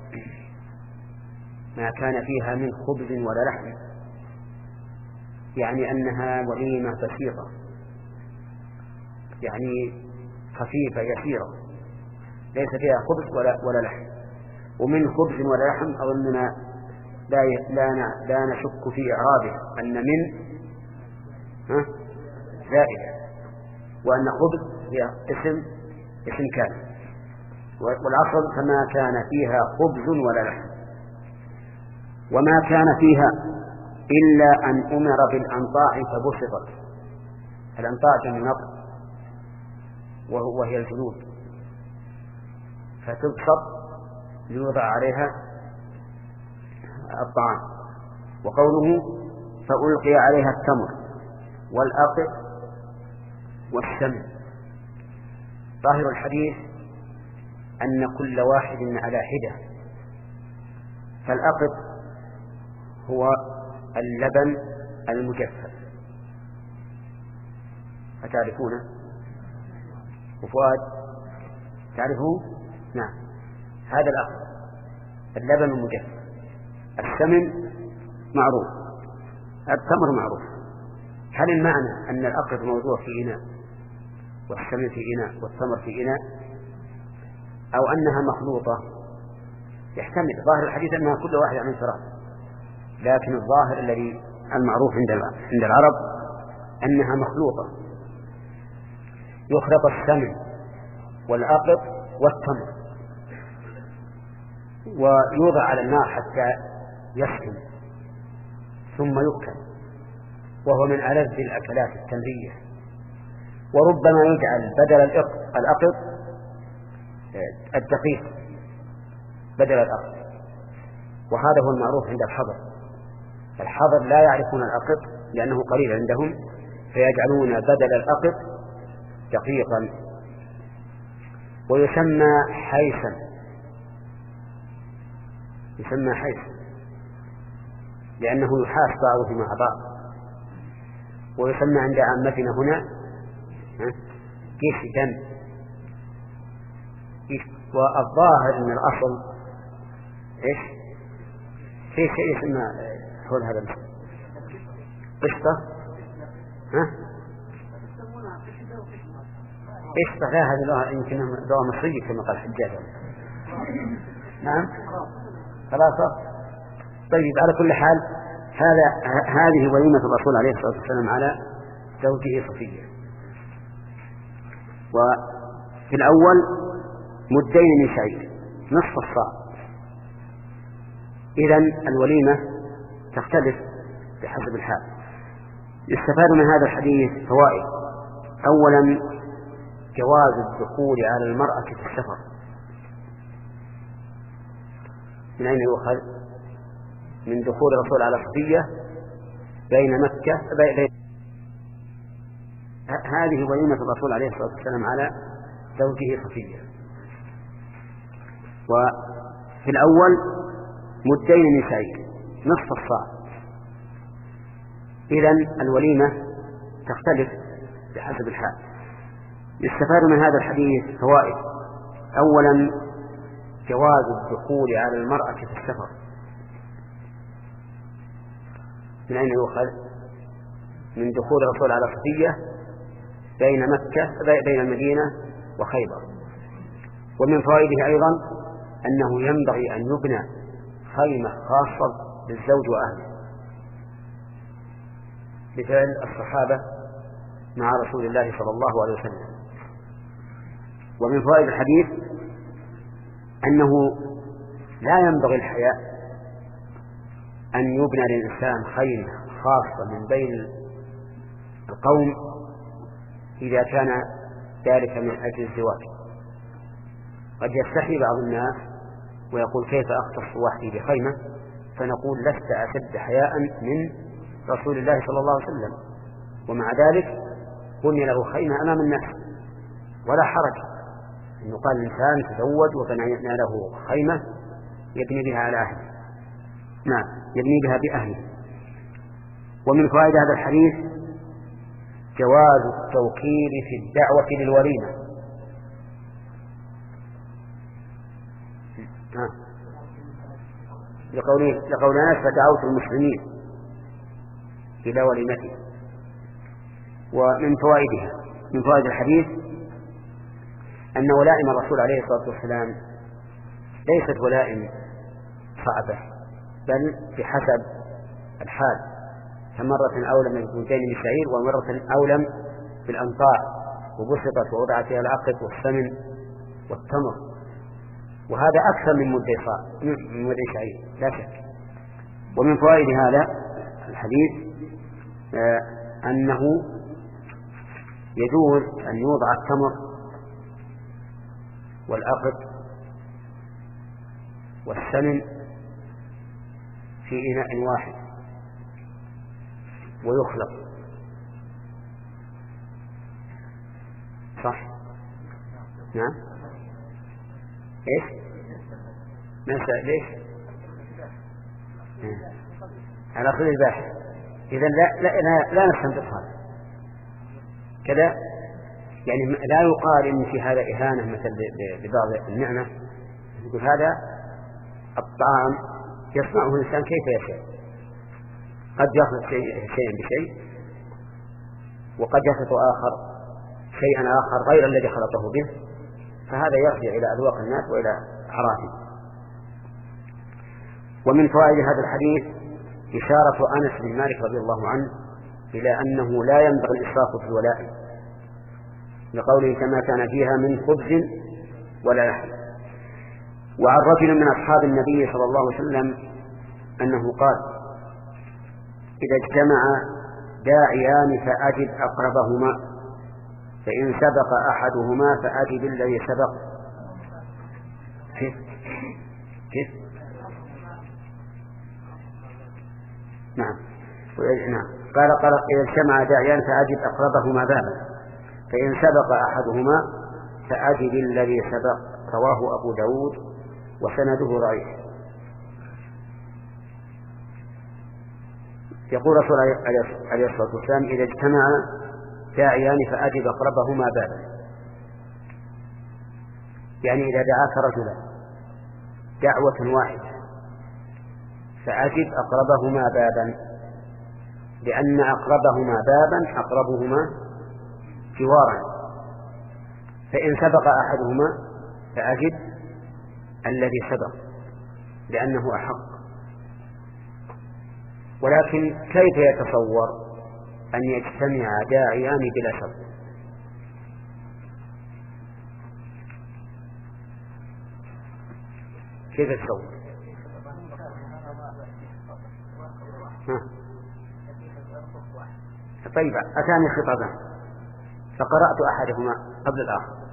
ما كان فيها من خبز ولا لحم يعني أنها وليمة بسيطة، يعني خفيفة يسيرة، ليس فيها خبز ولا ولا لحم. ومن خبز ولا لحم أظننا لا لا لا نشك في إعرابه أن من ها زائدة، وأن خبز هي اسم اسم كان، والعصر فما كان فيها خبز ولا لحم. وما كان فيها إلا أن أمر بالأنطاع فبسطت. الأنطاع جمع نطع وهي الجلود، فتبسط ليوضع عليها الطعام. وقوله فألقي عليها التمر والأقط والسمن، ظاهر الحديث أن كل واحد على حدة. فالأقط هو اللبن المجفف، أتعرفونه؟ وفؤاد تعرفه؟ نعم، هذا الأقط اللبن المجفف. السمن معروف، التمر معروف. هل المعنى أن الأقط موضوع في إناء والسمن في إناء والتمر في إناء، أو أنها مخلوطة؟ يحتمل. ظاهر الحديث أنها كل واحد عن انفراد، لكن الظاهر الذي المعروف عند عند العرب أنها مخلوطة، يخلط السمن والأقط والتمر ويوضع على النار حتى يسخن ثم يؤكل. وهو من ألذ الأكلات التمرية، وربما يجعل بدل الأقط الدقيق بدل الأقط، وهذا هو المعروف عند الحضر. الحضر لا يعرفون الأقط لأنه قليل عندهم، فيجعلون بدل الأقط دقيقا، ويسمى حيثا، يسمى حيثا لأنه يحاس بعضه مع بعض، ويسمى عند عامتنا هنا كيشتا. والظاهر أن الأصل إيش؟ في شيء يسمى حول هذا الاسم قشطة، ها؟ قشطة، لا هذه لغة يمكن لغة مصرية كما قال حجاج. نعم خلاص. طيب على كل حال هذا هذه وليمة الرسول عليه الصلاة والسلام على زوجه صفية. وفي الأول مدين من شعير نصف الصاع. إذن الوليمة تختلف بحسب الحال. يستفاد من هذا الحديث فوائد. أولا جواز الدخول على المرأة في السفر. من أين يؤخذ؟ من دخول الرسول على صفية بين مكة بين هذه وليمة الرسول عليه الصلاة والسلام على زوجه صفية. وفي الأول مدين من شعير نصف الصاع. إذن الوليمة تختلف بحسب الحال. يستفاد من هذا الحديث فوائد. أولا جواز الدخول على المرأة في السفر. من أين يؤخذ؟ من دخول الرسول على صفية بين مكة بين المدينة وخيبر. ومن فوائده أيضا أنه ينبغي أن يبنى خيمة خاصة بالزوج وأهله بفعل الصحابة مع رسول الله صلى الله عليه وسلم. ومن فوائد الحديث أنه لا ينبغي الحياء أن يبنى للإنسان خيمة خاصة من بين القوم إذا كان ذلك من أجل الزواج. قد يستحي بعض الناس ويقول كيف أختص وحدي بخيمة، فنقول لست أشد حياء من رسول الله صلى الله عليه وسلم، ومع ذلك بني له خيمة أمام الناس ولا حرج أن يقال الإنسان تزوج وبنينا له خيمة يبني بها على أهله، نعم يبني بها بأهله. ومن فوائد هذا الحديث جواز التوكيل في الدعوة للوليمة. لقول أنس فدعوت المسلمين إلى وليمته. ومن فوائدها من فوائد الحديث أن ولائم الرسول عليه الصلاة والسلام ليست ولائم صعبة، بل بحسب الحال، فمرة أولم بمدين من شعير ومرة أولم بالأنطاع وبسطت ووضع فيها العقد والسمن والتمر، وهذا أكثر من مدين صاع من مدين شعير لا شك. ومن فوائد هذا الحديث آه أنه يجوز أن يوضع التمر والعقد والسمن في إناء واحد ويخلط، صح؟ نعم. إيش؟ نسأل ليش؟ على خذ الباحث. إذا لا لا لا, لا نستنبط هذا كذا، يعني لا يقال إن في هذا إهانة مثل لبعض النعمة، يقول هذا الطعام يصنعه الإنسان كيف يشاء، قد يخلط شيئا بشيء وقد يخلط آخر شيئا آخر غير الذي خلطه به، فهذا يرجع إلى أذواق الناس وإلى عرافهم. ومن فوائد هذا الحديث إشارة أنس بن مالك رضي الله عنه إلى أنه لا ينبغي الإسراف في الولائم، لقوله كما كان فيها من خبز ولا لحم. وعن رجل من أصحاب النبي صلى الله عليه وسلم أنه قال إذا اجتمع داعيان فأجب أقربهما، فإن سبق أحدهما فأجب الذي سبق. كيف؟ كيف؟ نعم. نعم. قال قال إذا اجتمع داعيان فأجب أقربهما بابا، فإن سبق أحدهما فأجب الذي سبق. رواه أبو داود وسنده ضعيف. يقول رسول عليه الصلاة والسلام إذا اجتمع داعيان فأجب أقربهما بابا، يعني إذا دعاك رجلا دعوة واحدة فأجب أقربهما بابا، لأن أقربهما بابا أقربهما جوارا. فإن سبق أحدهما فأجب الذي سبق لأنه أحق. ولكن كيف يتصور أن يجتمع داعيان بلا شرط؟ كيف يتصور؟ طيب أتاني خطابان فقرأت أحدهما قبل الآخر.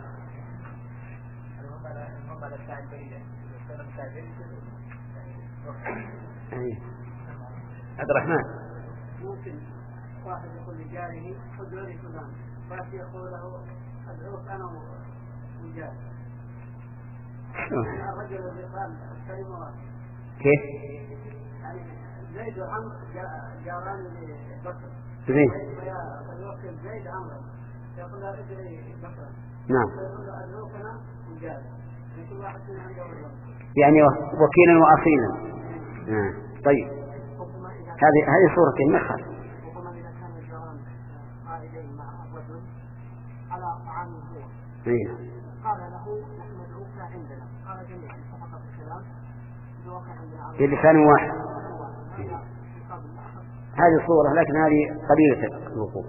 عبد الرحمن ممكن واحد يقول لجاره خذ لي فلان، فاتي يقول له ادعوك انا وجاري. الرجل الذي قال الكلمه واحده كيف؟ يعني زيد وعمرو جاران لبكر. زين. فيوكل زيد عمرو يقول له ادعي بكرا. نعم. فيقول له ادعوك انا وجاري. كل واحد من عنده يعني وكيلا واصيلا. نعم. طيب. هذه هذه صورة النخل. وكما إذا كان الجيران قائدين مع رجل على طعام هو. قال له نحن ندعوك عندنا. قال جميعا اتفق في الكلام ندعوك عندنا. بلسان واحد. هذه صورة لكن هذه قليلة الوقوع.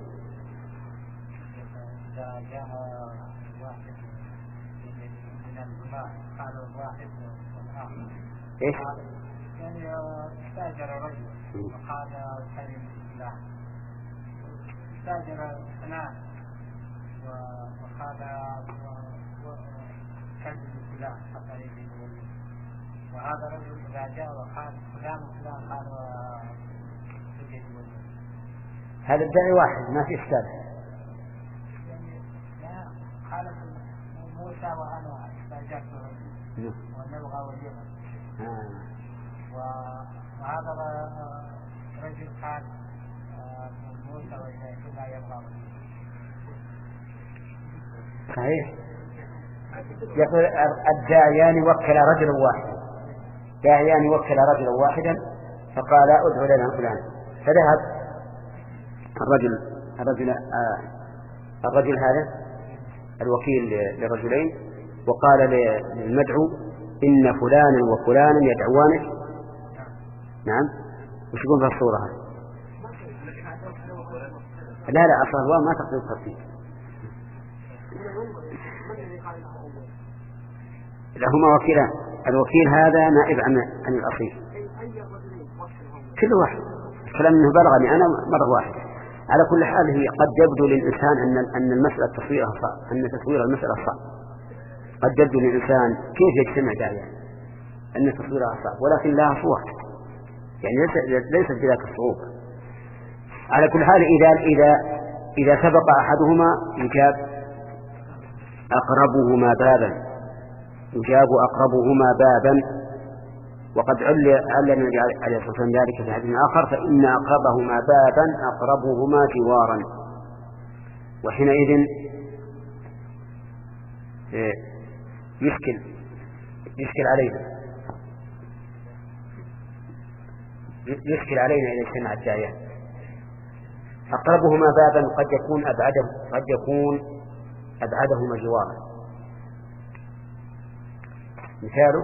إذا جاء واحد من الجماعة قال واحد والآخر. إيش؟ يعني استاجر رجل وقال كلمة الله، استاجر اثنان وقال كلمة الله حتى يجي الولي، وهذا رجل إذا جاء وقال فلان وفلان قال ويجي الولي. هذا الداعي واحد ما في إشكال. يعني لا قالت موسى وأنا استاجرت رجل ونبغى وليا. آه. وهذا رجل قال موسى وإذا كنا يبغى. صحيح. يقول الداعيان وكل رجلا واحدا، داعيان وكل رجلا واحدا فقال ادعو لنا فلان، فذهب الرجل الرجل آه الرجل هذا الوكيل لرجلين وقال للمدعو إن فلانا وفلانا يدعوانك. نعم. وش يقول في الصورة هذه؟ لا لا أصلا هو ما تقصد الترتيب. لهما وكيلان، الوكيل هذا نائب عن عن الأصيل. كل واحد الكلام منه بلغني أنا مرة واحدة. على كل حال هي قد يبدو للإنسان أن أن المسألة تصويرها صعب، أن تصوير المسألة صعب. قد يبدو للإنسان كيف يجتمع داعيان أن تصويرها صعب، ولكن لها صور يعني ليست بذاك الصعوبة. على كل حال إذا إذا إذا سبق أحدهما يجاب أقربهما بابا، يجاب أقربهما بابا. وقد علّ النبي عليه الصلاة والسلام ذلك في حديث آخر فإن أقربهما بابا أقربهما جوارا. وحينئذ يشكل يشكل علينا يشكل علينا إذا اجتمع الداعيان. أقربهما بابا قد يكون أبعده قد يكون أبعدهما جوارا. مثاله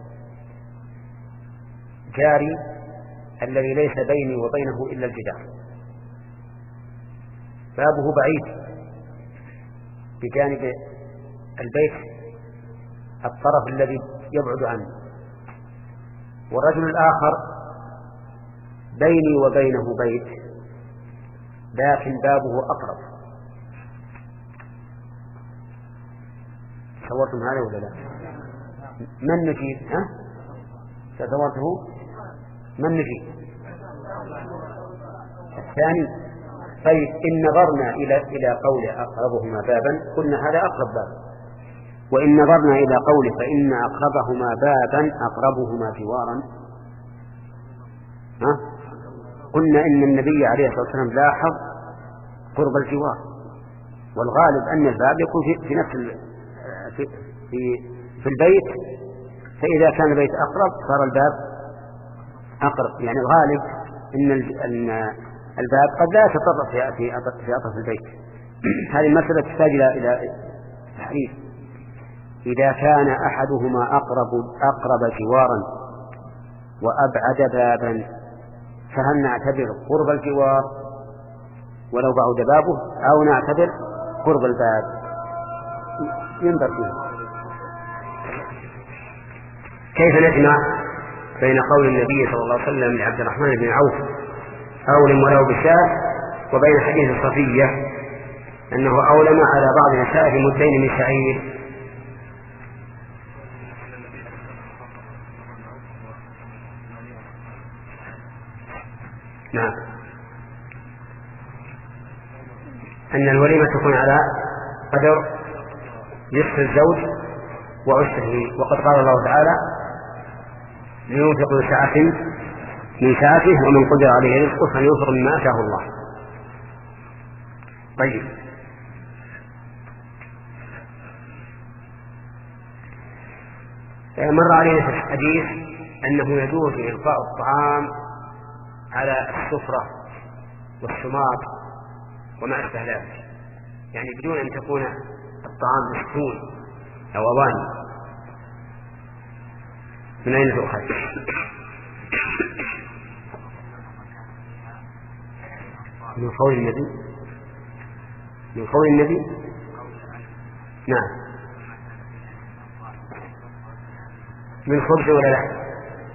جاري الذي ليس بيني وبينه إلا الجدار، بابه بعيد بجانب البيت الطرف الذي يبعد عنه، والرجل الآخر بيني وبينه بيت لكن بابه أقرب. تصورتم هذا ولا لا؟ من نجيب؟ ها؟ تصورته؟ من نجيب؟ الثاني. طيب إن نظرنا إلى إلى قول أقربهما بابا قلنا هذا أقرب باب، وإن نظرنا إلى قول فإن أقربهما بابا أقربهما جوارا ها؟ قلنا إن النبي عليه الصلاة والسلام لاحظ قرب الجوار، والغالب أن الباب يكون في, في نفس في, في, في البيت، فإذا كان البيت أقرب صار الباب أقرب. يعني الغالب إن, أن الباب قد لا يتطرق في في أطراف البيت. هذه المسألة تحتاج إلى تحريف. إذا كان أحدهما أقرب أقرب جوارا وأبعد بابا فهل نعتبر قرب الجوار ولو بعد بابه أو نعتبر قرب الباب؟ ينظر فيه. كيف نجمع بين قول النبي صلى الله عليه وسلم لعبد الرحمن بن عوف أولم ولو بشاة وبين حديث الصفية أنه أولم على بعض نسائه مدين من شعير؟ نعم. أن الوليمة تكون على قدر نصف الزوج وعشره، وقد قال الله تعالى لينفق سعة من سعته ومن قدر عليه رزقه فلينفق مما آتاه الله. طيب، مر علينا في الحديث أنه يجوز إلقاء الطعام على السفرة والشماط وما أشبه ذلك، يعني بدون أن تكون الطعام مسكون أو أواني. من أين تؤخذ؟ من قول النبي من قول النبي نعم. من خبز ولا لا؟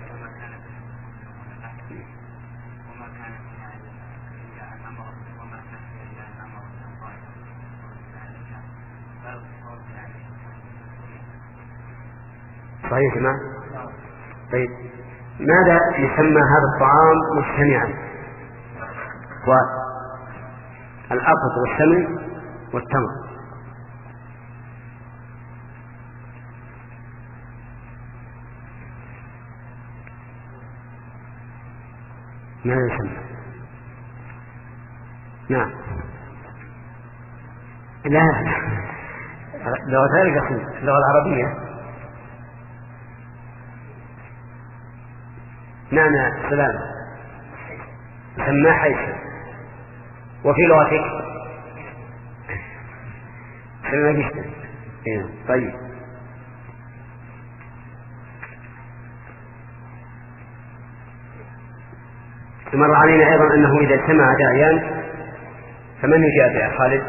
صحيح يا جماعة. طيب، ماذا يسمى هذا الطعام مجتمعا؟ والأقط والسمن والتمر. ماذا يسمى؟ نعم. لا، لغة ذلك اللغة العربية. نعم يا سلام، سماه حيث. وفي لغتك سماه جشتا. طيب، مر علينا أيضا أنه إذا اجتمع داعيان فمن يجاب يا خالد؟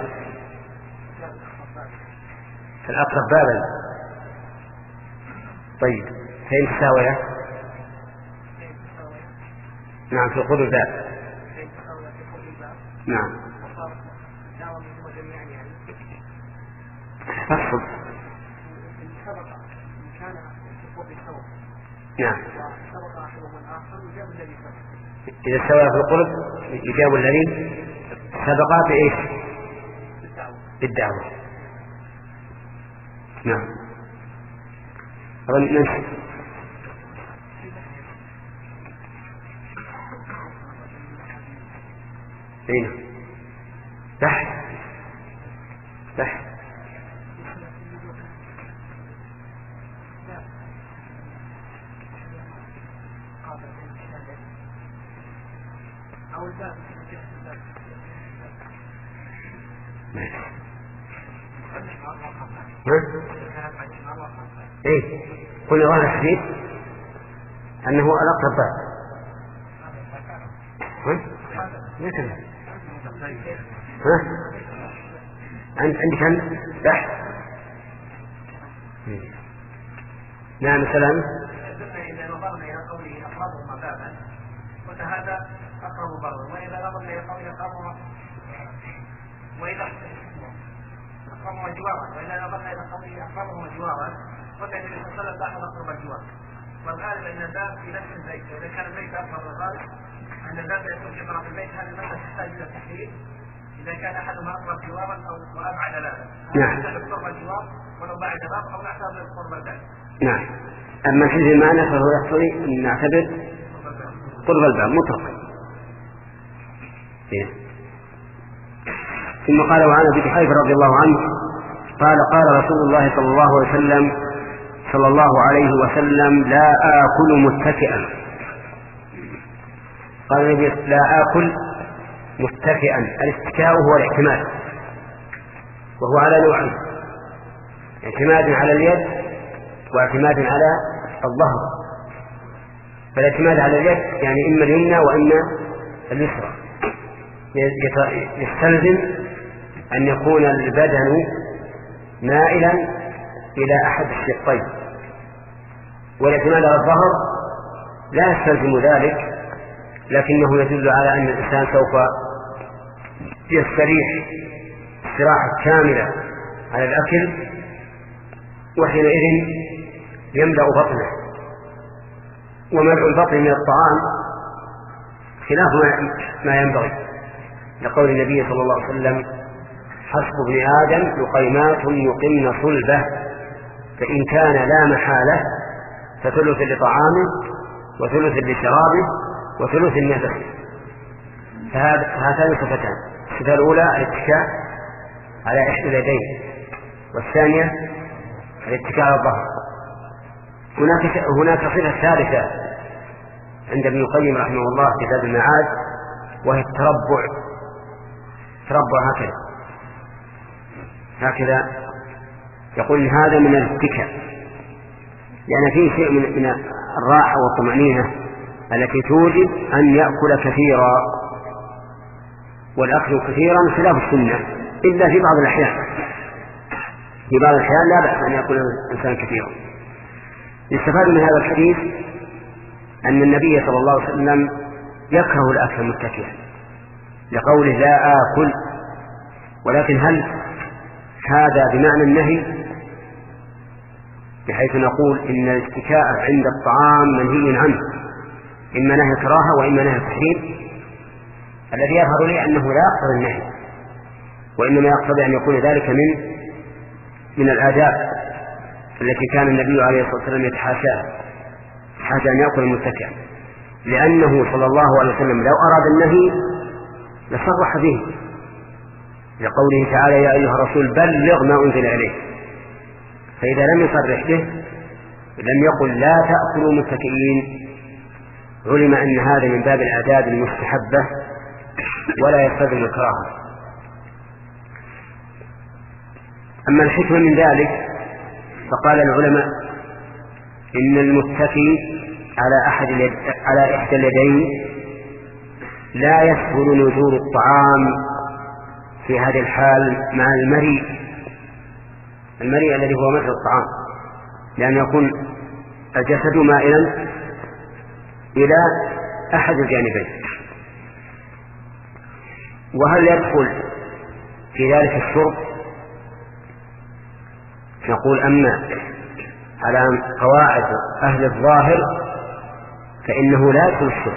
الأقرب بابا. طيب، فين تساوية؟ نعم، في قدر الباب. نعم. فصل. نعم. إذا سوى في القرب يجاب الذي سبق بإيش؟ بالدعوة. نعم. نمشي. هنا تحت تحت ايه قلنا هذا الحديث انه الاقرب باب. ها مثل ها عند عندك أنت تحت. نعم سلام. إذا نظرنا إلى قوله أقربهما بابا قلنا هذا أقرب بابا، وإذا نظرنا إلى قوله أقربهما وإذا أقاموا جوارا، وإذا ظن إلى قوله أقاموا جوارا وكان النبي صلى الله عليه وسلم لاحظ قرب الجوار. والغالب أن الباب في نفس البيت، وإذا كان البيت أكبر الغالب أن الباب يكون في طرف البيت. هذه المسألة تحتاج إلى تحليل إذا كان أحدهما أقرب جوارا أو وأبعد بابا. نعم. نحتاج قرب الجوار ولو بعد باب، أو نحتاج قرب الباب. نعم. أما الحديث المعنى فهو يقتضي أن نعتبر قرب الباب مطلقا. ثم قال: وعن أبي جحيفة رضي الله عنه قال: قال رسول الله صلى الله عليه وسلم صلى الله عليه وسلم: لا آكل متكئا. قال النبي: لا آكل متكئا. الاستكاء هو الاعتماد، وهو على نوعين: اعتماد على اليد واعتماد على الظهر. فالاعتماد على اليد يعني إما اليمنى وإما اليسرى، يستلزم أن يكون البدن مائلا إلى أحد الشقين. والاعتماد على الظهر لا يستلزم ذلك، لكنه يدل على أن الإنسان سوف يستريح استراحة كاملة على الأكل، وحينئذ يملأ بطنه. وملء البطن من الطعام خلاف ما ينبغي، لقول النبي صلى الله عليه وسلم: حسب ابن آدم لقيمات يقمن صلبه، فإن كان لا محالة فثلث لطعامه وثلث لشرابه وثلث لنفسه. فهاتان صفتان: الصفة الأولى الاتكاء على إحدى اليدين، والثانية الاتكاء على الظهر. هناك هناك صفة ثالثة عند ابن القيم رحمه الله في زاد المعاد، وهي التربع. تربع هكذا هكذا يقول: هذا من الاتكاء، لأن فيه شيء من الراحة والطمأنينة التي توجب أن يأكل كثيرا. والأكل كثيرا خلاف السنة إلا في بعض الأحيان. في بعض الأحيان لا بأس أن يأكل الإنسان كثيرا. يستفاد من هذا الحديث أن النبي صلى الله عليه وسلم يكره الأكل متكئا لقوله: لا آكل. ولكن هل هذا بمعنى النهي، بحيث نقول إن الاتكاء عند الطعام منهي عنه، إما نهي كراهة وإما نهي تحريم؟ الذي يظهر لي أنه لا يقتضي النهي، وإنما يقتضي أن يكون ذلك من من الآداب التي كان النبي عليه الصلاة والسلام يتحاشاها، حاشا أن يأكل متكئا، لأنه صلى الله عليه وسلم لو أراد النهي لصرح به، لقوله تعالى: يا أيها الرسول بلغ ما أنزل إليك. فإذا لم يصرح به، لم يقل لا تأكلوا متكئين، علم أن هذا من باب الآداب المستحبة ولا يستلزم الكراهة. أما الحكمة من ذلك فقال العلماء: إن المتكئ على أحد اليد على إحدى اليدين لا يسهل نزول الطعام في هذه الحال مع المريء المريء الذي هو مثل الطعام، لأن يكون الجسد مائلا إلى أحد الجانبين. وهل يدخل في ذلك الشرب؟ نقول: أما على قواعد أهل الظاهر فإنه لا يدخل الشرب.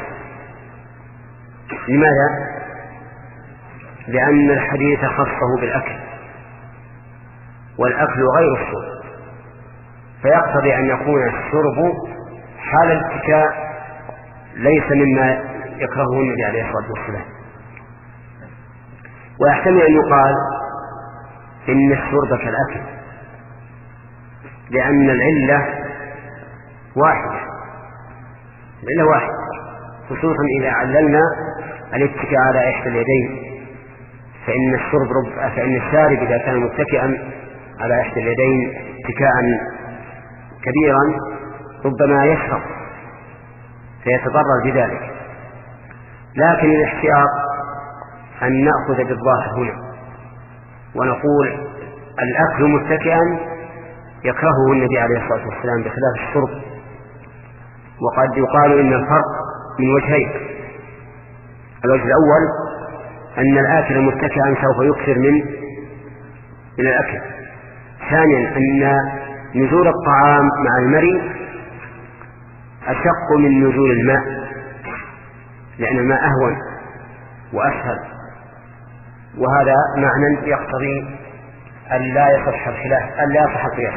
لماذا؟ لأن الحديث خصه بالأكل، والأكل غير الشرب، فيقتضي أن يكون الشرب حال الاتكاء ليس مما يكرهه النبي عليه الصلاة والسلام. ويحتمل أن يقال إن الشرب كالأكل، لأن العلة واحدة العلة واحدة خصوصا إذا عللنا الاتكاء على إحدى اليدين، فإن الشرب رب فإن الشارب إذا كان متكئا على إحدى اليدين اتكاء كبيرا ربما يشرب فيتضرر بذلك. لكن الاحتياط أن نأخذ بالظاهر هنا ونقول: الأكل متكئا يكرهه النبي عليه الصلاة والسلام بخلاف الشرب. وقد يقال إن الفرق من وجهين: الوجه الأول أن الآكل متكئا سوف يكثر من من الأكل. ثانيا أن نزول الطعام مع المري أشق من نزول الماء، لأن الماء أهون وأسهل، وهذا معنى يقتضي أن لا يصح الخلاف، أن لا يصح القياس.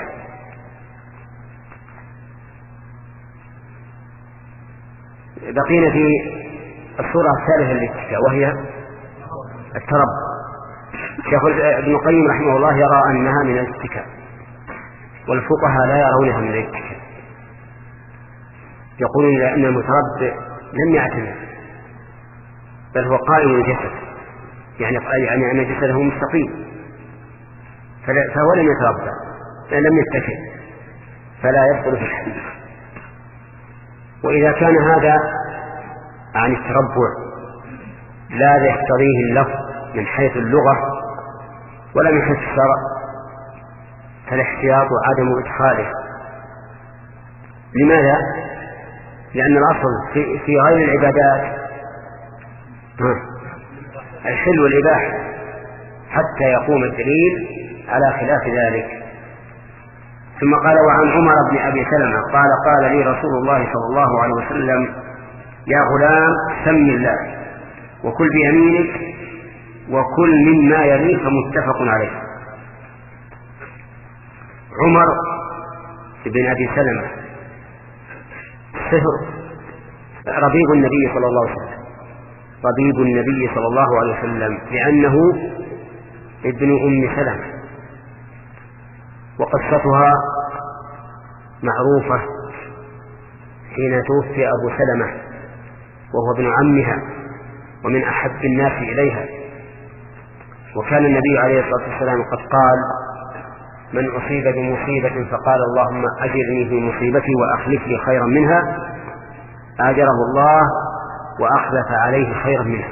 بقينا في الصورة الثالثة للاتكاء وهي الترب. شيخ ابن القيم رحمه الله يرى أنها من الاتكاء، والفقهاء لا يرونها من الاتكاء، يقولون أن المتربع لم يعتمد بل هو قائم الجسد، يعني يعني أن جسده مستقيم، فهو لم يتربع لم يتكئ، فلا يدخل في الحديث. وإذا كان هذا عن التربع لا يقتضيه اللفظ من حيث اللغة ولا من حيث الشرع، فالاحتياط وعدم إدخاله. لماذا؟ لأن الأصل في, في غير العبادات الحل والإباحة حتى يقوم الدليل على خلاف ذلك. ثم قال: وعن عمر بن أبي سلمة قال: قال لي رسول الله صلى الله عليه وسلم: يا غلام سم الله وكل بيمينك وكل مما يليك، متفق عليه. عمر بن أبي سلمة سهر ربيب النبي صلى الله عليه وسلم، ربيب النبي صلى الله عليه وسلم، لأنه ابن أم سلمة، وقصتها معروفة حين توفي أبو سلمة وهو ابن عمها ومن أحب الناس إليها. وكان النبي عليه الصلاة والسلام قد قال: من أصيب بمصيبة فقال اللهم أجرني في مصيبتي وأخلف لي خيرا منها، آجره الله وأخلف عليه خيرا منها.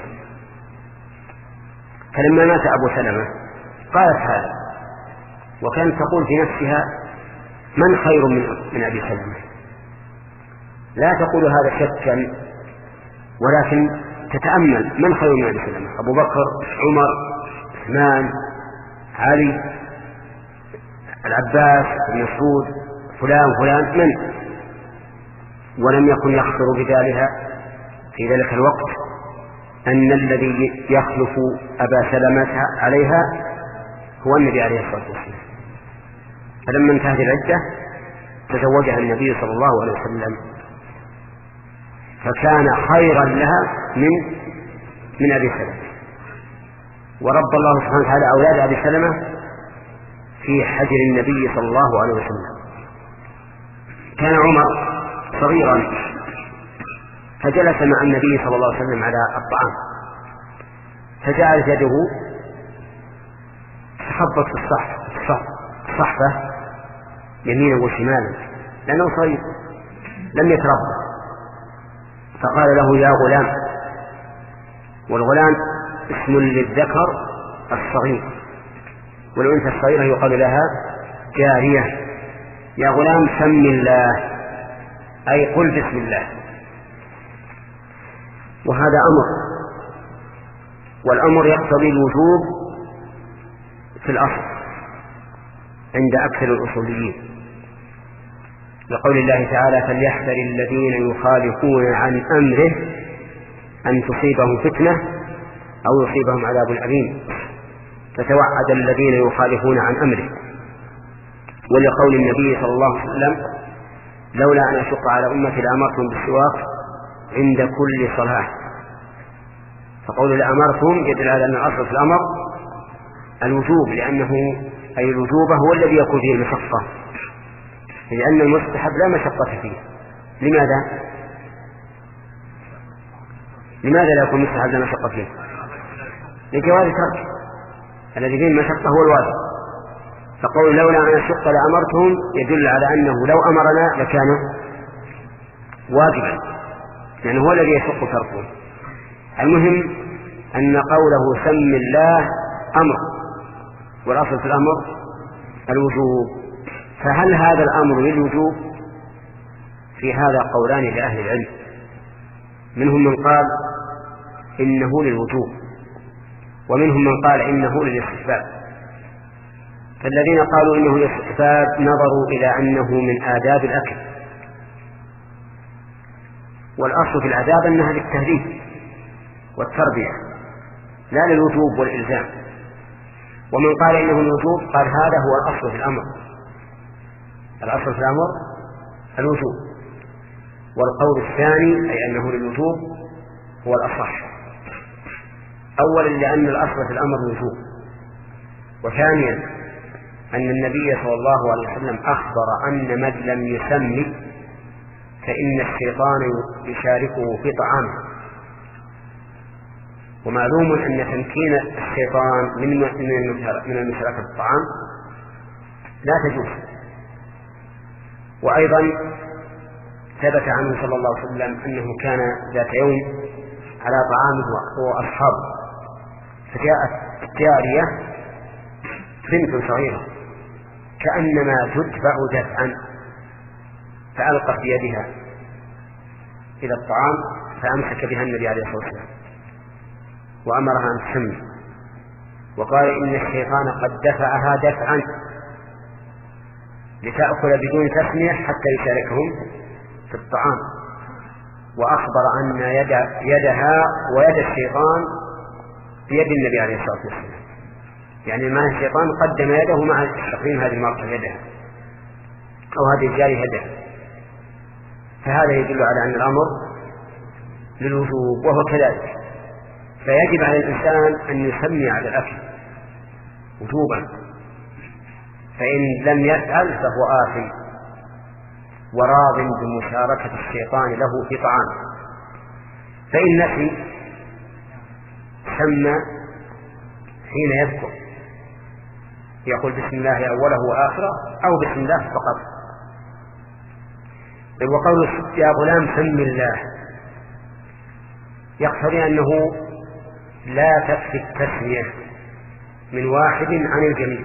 فلما مات أبو سلمة قالت هذا، وكانت تقول في نفسها: من خير من, من أبي سلمة؟ لا تقول هذا شكا، ولكن تتأمل من خير من أبي سلمة. أبو بكر، عمر، عثمان، علي، العباس، مسعود، فلان فلان، من؟ ولم يكن يخطر ببالها في ذلك الوقت أن الذي يخلف أبا سلمة عليها هو النبي عليه الصلاة والسلام. فلما انتهت العدة تزوجها النبي صلى الله عليه وسلم، فكان خيرا لها من من أبي سلمة. ورب الله سبحانه وتعالى أولاد أبي سلمة في حجر النبي صلى الله عليه وسلم. كان عمر صغيرا فجلس مع النبي صلى الله عليه وسلم على الطعام، فجعل يده تخبط في الصحفة يمينا وشمالا لأنه صغير لم يتربى، فقال له: يا غلام. والغلام اسم للذكر الصغير، والأنثى الصغيرة يقال لها جارية. يا غلام سم الله، أي قل بسم الله. وهذا أمر، والأمر يقتضي الوجوب في الأصل عند أكثر الأصوليين، لقول الله تعالى: فليحذر الذين يخالفون عن أمره أن تصيبهم فتنة أو يصيبهم عذاب أليم، فتوعد الذين يخالفون عن أمره. ولقول النبي صلى الله عليه وسلم: لولا أن أشق على أمتي لأمرتهم بالسواك عند كل صلاة. فقول لأمرتهم يدل على أن الأصل في الأمر الوجوب، لأنه أي الوجوب هو الذي يكون فيه المشقة، لأن المستحب لا مشقة فيه. لماذا؟ لماذا لا يكون المستحب لا مشقة فيه؟ لجواز ترك، الذي فيه المشقة هو الواجب. فقول لولا أن أشق لأمرتهم يدل على أنه لو أمرنا لكان واجبا، لأنه هو الذي يشق تركه. المهم أن قوله سم الله أمر، والأصل في الأمر الوجوب. فهل هذا الأمر للوجوب؟ في هذا قولان لأهل العلم، منهم من قال إنه للوجوب ومنهم من قال إنه للاستحباب. فالذين قالوا إنه للاستحباب نظروا إلى أنه من آداب الأكل، والأصل في الآداب أنها للتهذيب والتربية لا للوجوب والإلزام. ومن قال إنه الوجوب قال هذا هو الأصل في الأمر، الأصل في الأمر الوجوب، والقول الثاني أي أنه للوجوب هو الأصح. أولا لأن الأصل في الأمر الوجوب، وثانيا أن النبي صلى الله عليه وسلم أخبر أن من لم يسمي فإن الشيطان يشاركه في طعامه، ومعلوم أن تمكين الشيطان من من المشاركة في الطعام لا تجوز. وأيضا ثبت عنه صلى الله عليه وسلم أنه كان ذات يوم على طعامه وأصحابه، فجاءت جارية بنت صغيرة كأنما تدفع دفعا، فألقت بيدها إلى الطعام فأمسك بها النبي عليه الصلاة والسلام وأمرها أن تسمي، وقال إن الشيطان قد دفعها دفعا لتأكل بدون تسمية حتى يشاركهم في الطعام، وأخبر أن يد يدها ويد الشيطان بيد النبي عليه الصلاة والسلام، يعني ما الشيطان قدم يده مع تقديم هذه المرأة يدها أو هذه الجارية يدها. فهذا يدل على أن الأمر للوجوب وهو كذلك، فيجب على الإنسان أن يسمي على الأكل وجوبا، فإن لم يفعل فهو آثم وراض بمشاركة الشيطان له في طعامه. فإن نسي سمى حين يذكر، يقول بسم الله أوله وآخره أو بسم الله فقط. وقول يا غلام سم الله يقتضي أنه لا تكفي التسمية من واحد عن الجميع.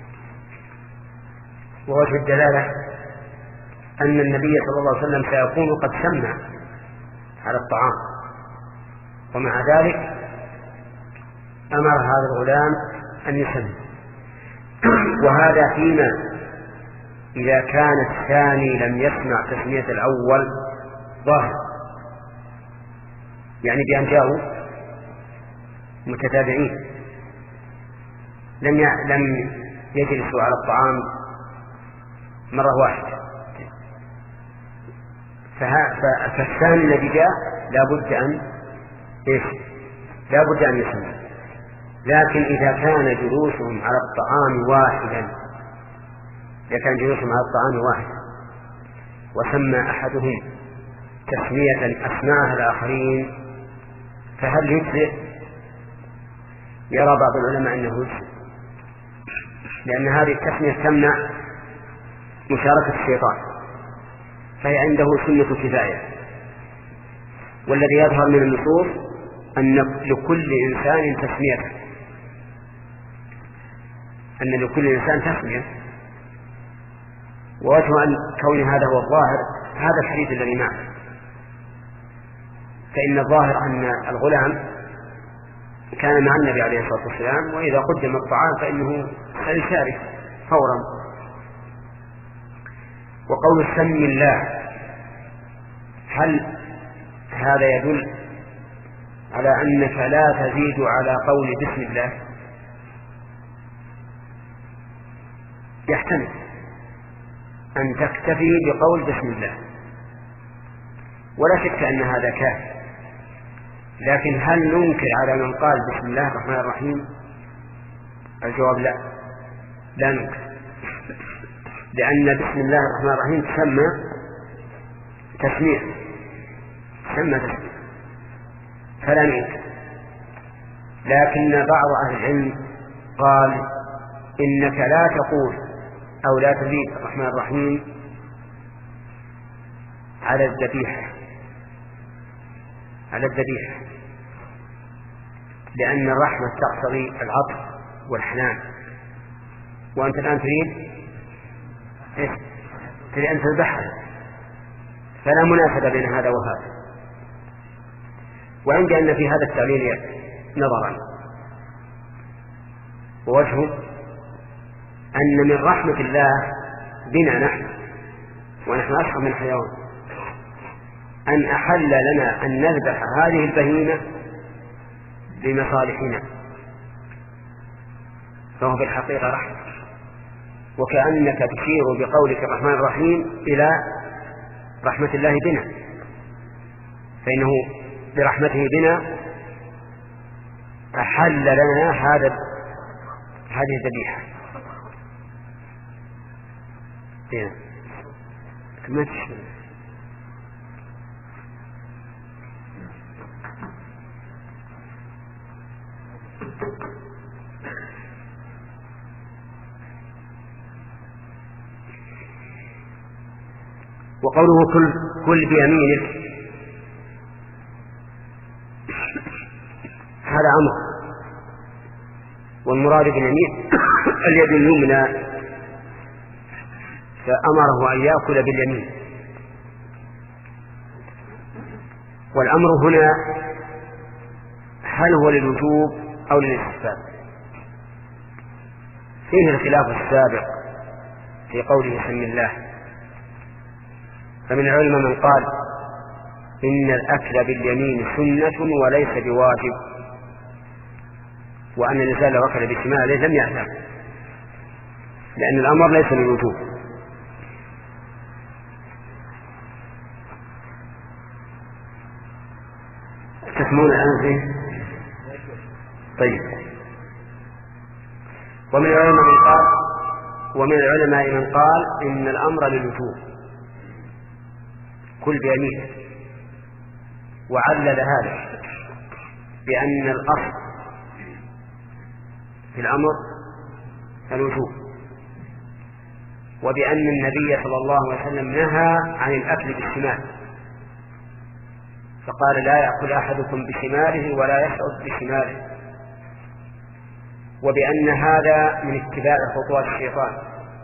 ووجه الدلالة أن النبي صلى الله عليه وسلم سيكون قد سمى على الطعام، ومع ذلك أمر هذا الغلام أن يسمي. وهذا فيما إذا كان الثاني لم يسمع تسمية الأول ظاهر، يعني بأن جاءوا متتابعين لم لم يجلسوا على الطعام مرة واحدة، فالثاني الذي جاء لا بد أن إيش لا بد أن يسمع. لكن إذا كان جلوسهم على الطعام واحدا إذا كان جلوسهم على الطعام واحدا وسمى أحدهم تسمية أسمعها الآخرين فهل يجزئ؟ يرى بعض العلماء أنه يجزئ، لأن هذه التسمية تمنع مشاركة الشيطان، فهي عنده سنة كفاية. والذي يظهر من النصوص أن لكل إنسان تسمية، أن لكل إنسان تسمية. ووجه أن كون هذا هو الظاهر هذا الحديث الذي معه، فإن الظاهر أن الغلام كان مع النبي عليه الصلاة والسلام، وإذا قدم الطعام فإنه سيشارك فورا. وقول سم الله هل هذا يدل على أنك لا تزيد على قول بسم الله؟ يحتمل أن تكتفي بقول بسم الله ولا شك أن هذا كافي، لكن هل ننكر على من قال بسم الله الرحمن الرحيم؟ الجواب لا، لا ننكر، لأن بسم الله الرحمن الرحيم تسمى تسمية تسمى تسمية فلا ننكر. لكن بعض أهل العلم قال إنك لا تقول أو لا تزيد الرحمن الرحيم على الذبيحة على الذبيحة لأن الرحمة تقتضي العطف والحنان، وأنت الآن تريد إيه؟ تريد أن تذبحها، فلا مناسبة بين هذا وهذا. وعندي أن في هذا التعليل نظرا، ووجهه أن من رحمة الله بنا نحن ونحن أشرف من الحيوان أن أحل لنا أن نذبح هذه البهيمة لمصالحنا، فهو في الحقيقة رحمة، وكأنك تشير بقولك الرحمن الرحيم إلى رحمة الله بنا، فإنه برحمته بنا أحل لنا هذا هذه الذبيحة. ما تشتغل وقوله كل, كل بيمينك هذا أمر، والمراد باليمين اليد اليمنى، فأمره أن يأكل باليمين. والأمر هنا هل هو للوجوب أو للاستحباب؟ فيه الخلاف السابق في قوله سم الله، فمن العلماء من قال إن الأكل باليمين سنة وليس بواجب، وأن الإنسان لو أكل بشماله لم يأثم، لأن الأمر ليس للوجوب. تسمون الآن فيه؟ طيب. ومن العلماء من قال ومن العلماء من قال إن الأمر للوجوب كل بيمينه، وعلل هذا بأن الأصل في الأمر الوجوب، وبأن النبي صلى الله عليه وسلم نهى عن الأكل بالشمال، فقال لا يأكل أحدكم بشماله ولا يشعر بشماله، وبأن هذا من اتباع خطوات الشيطان،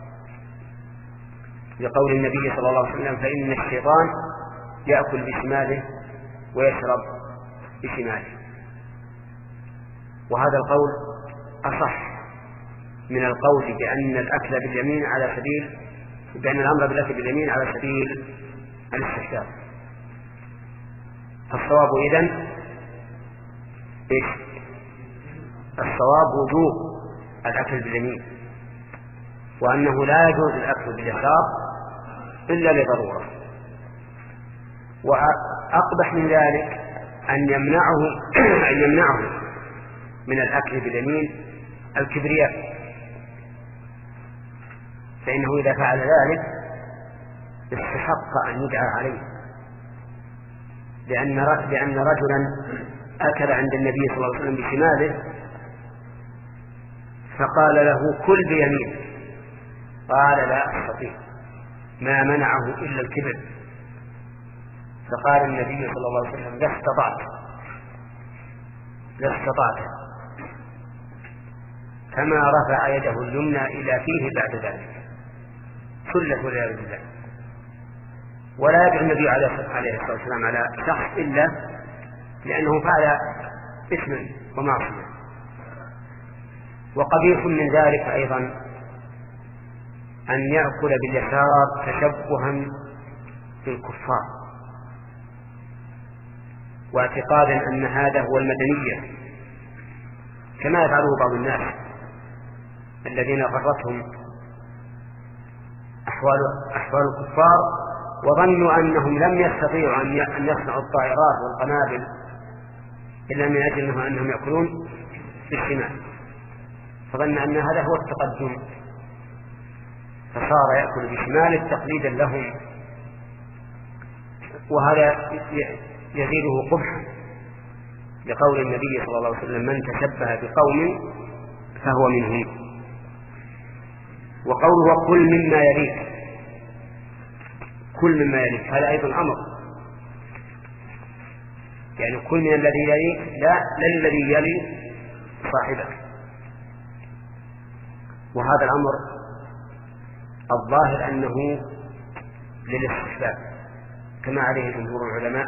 لقول النبي صلى الله عليه وسلم فإن الشيطان يأكل بشماله ويشرب بشماله. وهذا القول أصح من القول بأن الأكل باليمين على سبيل بأن الأمر بالأكل باليمين على سبيل الاستحباب. الصواب إذن إيش؟ الصواب وجوب الأكل باليمين، وأنه لا يجوز الأكل باليسار إلا لضرورة. وأقبح من ذلك أن يمنعه أن يمنعه من الأكل باليمين الكبرياء، فإنه إذا فعل ذلك استحق أن يدعى عليه، لأن لأن رجلا أكل عند النبي صلى الله عليه وسلم بشماله فقال له كل بيمين، قال لا أستطيع، ما منعه إلا الكبر، فقال النبي صلى الله عليه وسلم لا استطعت لا استطعت كما رفع يده اليمنى إلى فيه بعد ذلك سلة والعياذ بالله. ولا يدعو النبي عليه الصلاة والسلام على شخص إلا لأنه فعل إثما ومعصية. وقبيح من ذلك أيضا أن يأكل باليسار تشبها بالكفار واعتقادا أن هذا هو المدنية، كما يفعله بعض الناس الذين غرتهم أحوال, أحوال الكفار وظنوا أنهم لم يستطيعوا أن يصنعوا الطائرات والقنابل إلا من أجل أنهم يأكلون بالشمال، فظن أن هذا هو التقدم، فصار يأكل بشماله تقليدا لهم، وهذا يزيده قبحا لقول النبي صلى الله عليه وسلم من تشبه بقوم فهو منهم. وقوله كل مما يليك، كل مما يليك هذا أيضا أمر، يعني كل من الذي يليك لا للذي يلي صاحبه. وهذا الأمر الظاهر أنه للاستحباب كما عليه جمهور العلماء،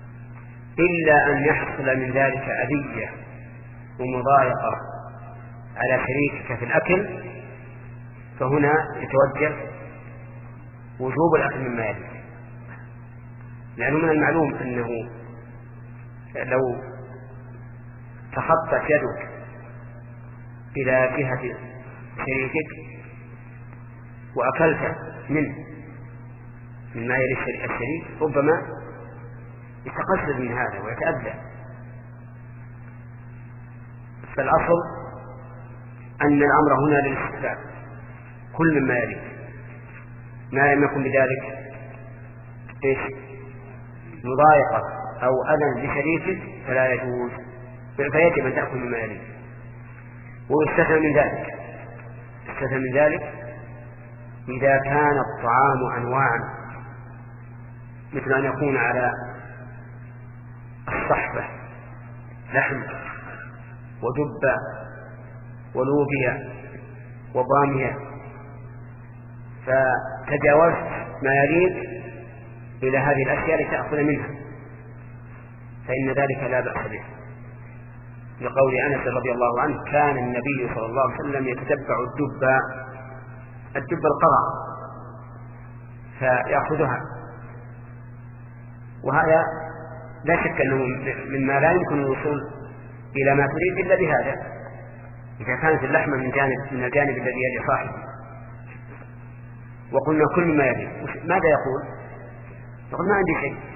إلا أن يحصل من ذلك أذية ومضايقة على شريكك في الأكل فهنا يتوجه وجوب الأكل مما يلي، لأنه من المعلوم أنه لو تخطت يدك إلى جهة شريكك وأكلت منه مما يلي الشريك ربما يتقصد من هذا ويتأذى. فالأصل أن الأمر هنا للاستحباب كل مما يلي، ما لم يكن بذلك إيش مضايقة أو أذى لشريكك فلا يجوز، فيجب أن تأكل مما يلي. ويستثنى من ذلك يستثنى من ذلك إذا كان الطعام أنواعا، مثل أن يكون على الصحبة لحم ودبة ولوبيا وبامية، فتجاوزت ما يليك إلى هذه الأشياء لتأكل منها فإن ذلك لا بأس به، لقول أنس رضي الله عنه كان النبي صلى الله عليه وسلم يتتبع الدب الدب القرع فيأخذها، وهذا لا شك أنه مما لا يمكن الوصول إلى ما تريد إلا بهذا إذا كانت اللحمة من جانب من الجانب الذي يلي صاحبه. وقلنا كل ما يلي ماذا يقول؟ يقول ما عندي شيء،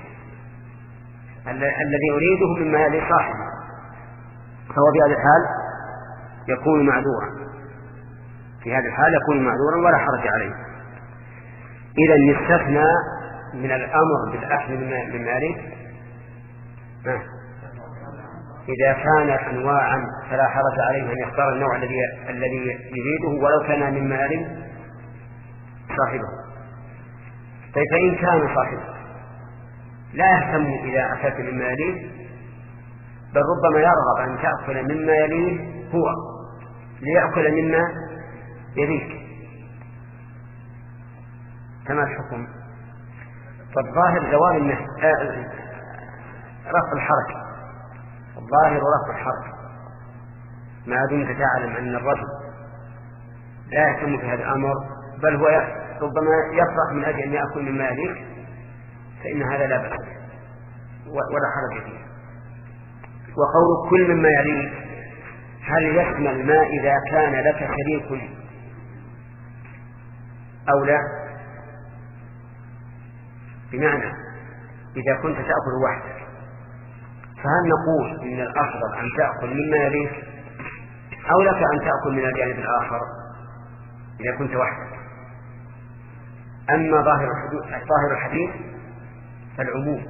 الذي أريده مما يلي صاحبه، فهو في هذا الحال يكون معذورا في هذا الحال يكون معذورا ولا حرج عليه. إذا يستثنى من الأمر بالأكل من مالك إذا كان أنواعا فلا حرج عليه أن يختار النوع الذي الذي يريده ولو كان من مال صاحبه. طيب فإن كان صاحبه لا يهتم إذا أكلت من ماله، بل ربما يرغب أن تأكل مما يليه هو ليأكل مما يليك، كما الحكم. فالظاهر زوال النهي رفع الحرج، الظاهر رفع الحرج ما دمت تعلم أن الرجل لا يهتم في هذا الأمر بل هو ربما يفرح من أجل أن يأكل مما يليك، فإن هذا لا بأس ولا حرج فيه. وقول كل مما يليك هل يشمل ما إذا كان لك شريك أو لا؟ بمعنى إذا كنت تأكل وحدك فهل نقول إن الأفضل أن تأكل مما يليك أو لك أن تأكل من الجانب الآخر إذا كنت وحدك؟ أما ظاهر الحديث فالعموم،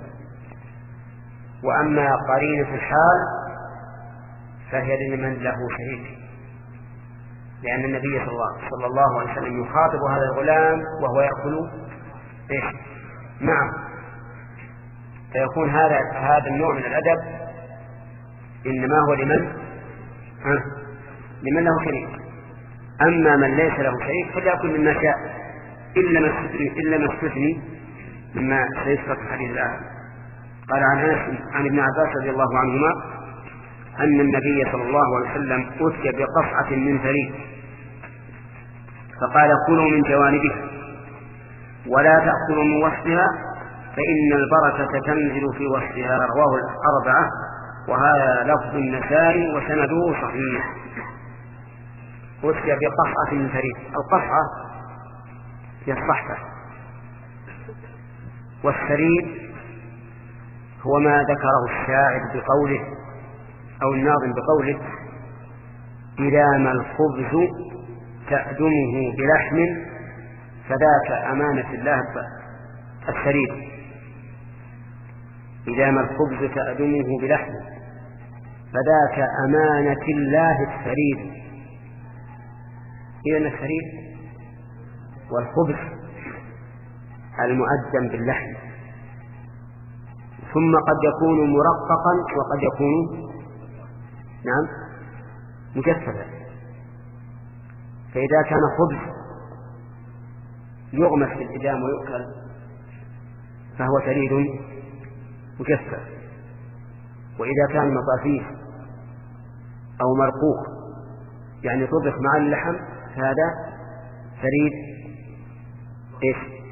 وأما قرينة الحال فهي لمن له شريك، لأن النبي صلى الله عليه وسلم يخاطب هذا الغلام وهو يأكل إيش معه، فيكون هذا هذا النوع من الأدب إنما هو لمن ها لمن له شريك. أما من ليس له شريك فليأكل مما شاء إلا ما إلا ما استثني مما سيذكر في الحديث الآخر. قال عن أنس عن ابن عباس رضي الله عنهما أن النبي صلى الله عليه وسلم أتي بقصعة من ثريد فقال كلوا من جوانبها ولا تأكلوا من وسطها فإن البركة تنزل في وسطها، رواه الأربعة، وهذا لفظ النسائي وسنده صحيح. أتي بقصعة من ثريد، القصعة هي الصحفة، والثريد هو ما ذكره الشاعر بقوله أو الناظم بقوله إذا ما الخبز تأدمه بلحم فذاك أمانة الله الثريد. إذا ما الخبز تأدمه بلحم فذاك أمانة الله الثريد. إذن الثريد والخبز المؤدم باللحم، ثم قد يكون مرققا وقد يكون نعم مجففا. فإذا كان خبز يغمس في الإدام ويؤكل فهو ثريد مجفف، وإذا كان مطافيف أو مرقوق يعني طبخ مع اللحم هذا فريد إيش؟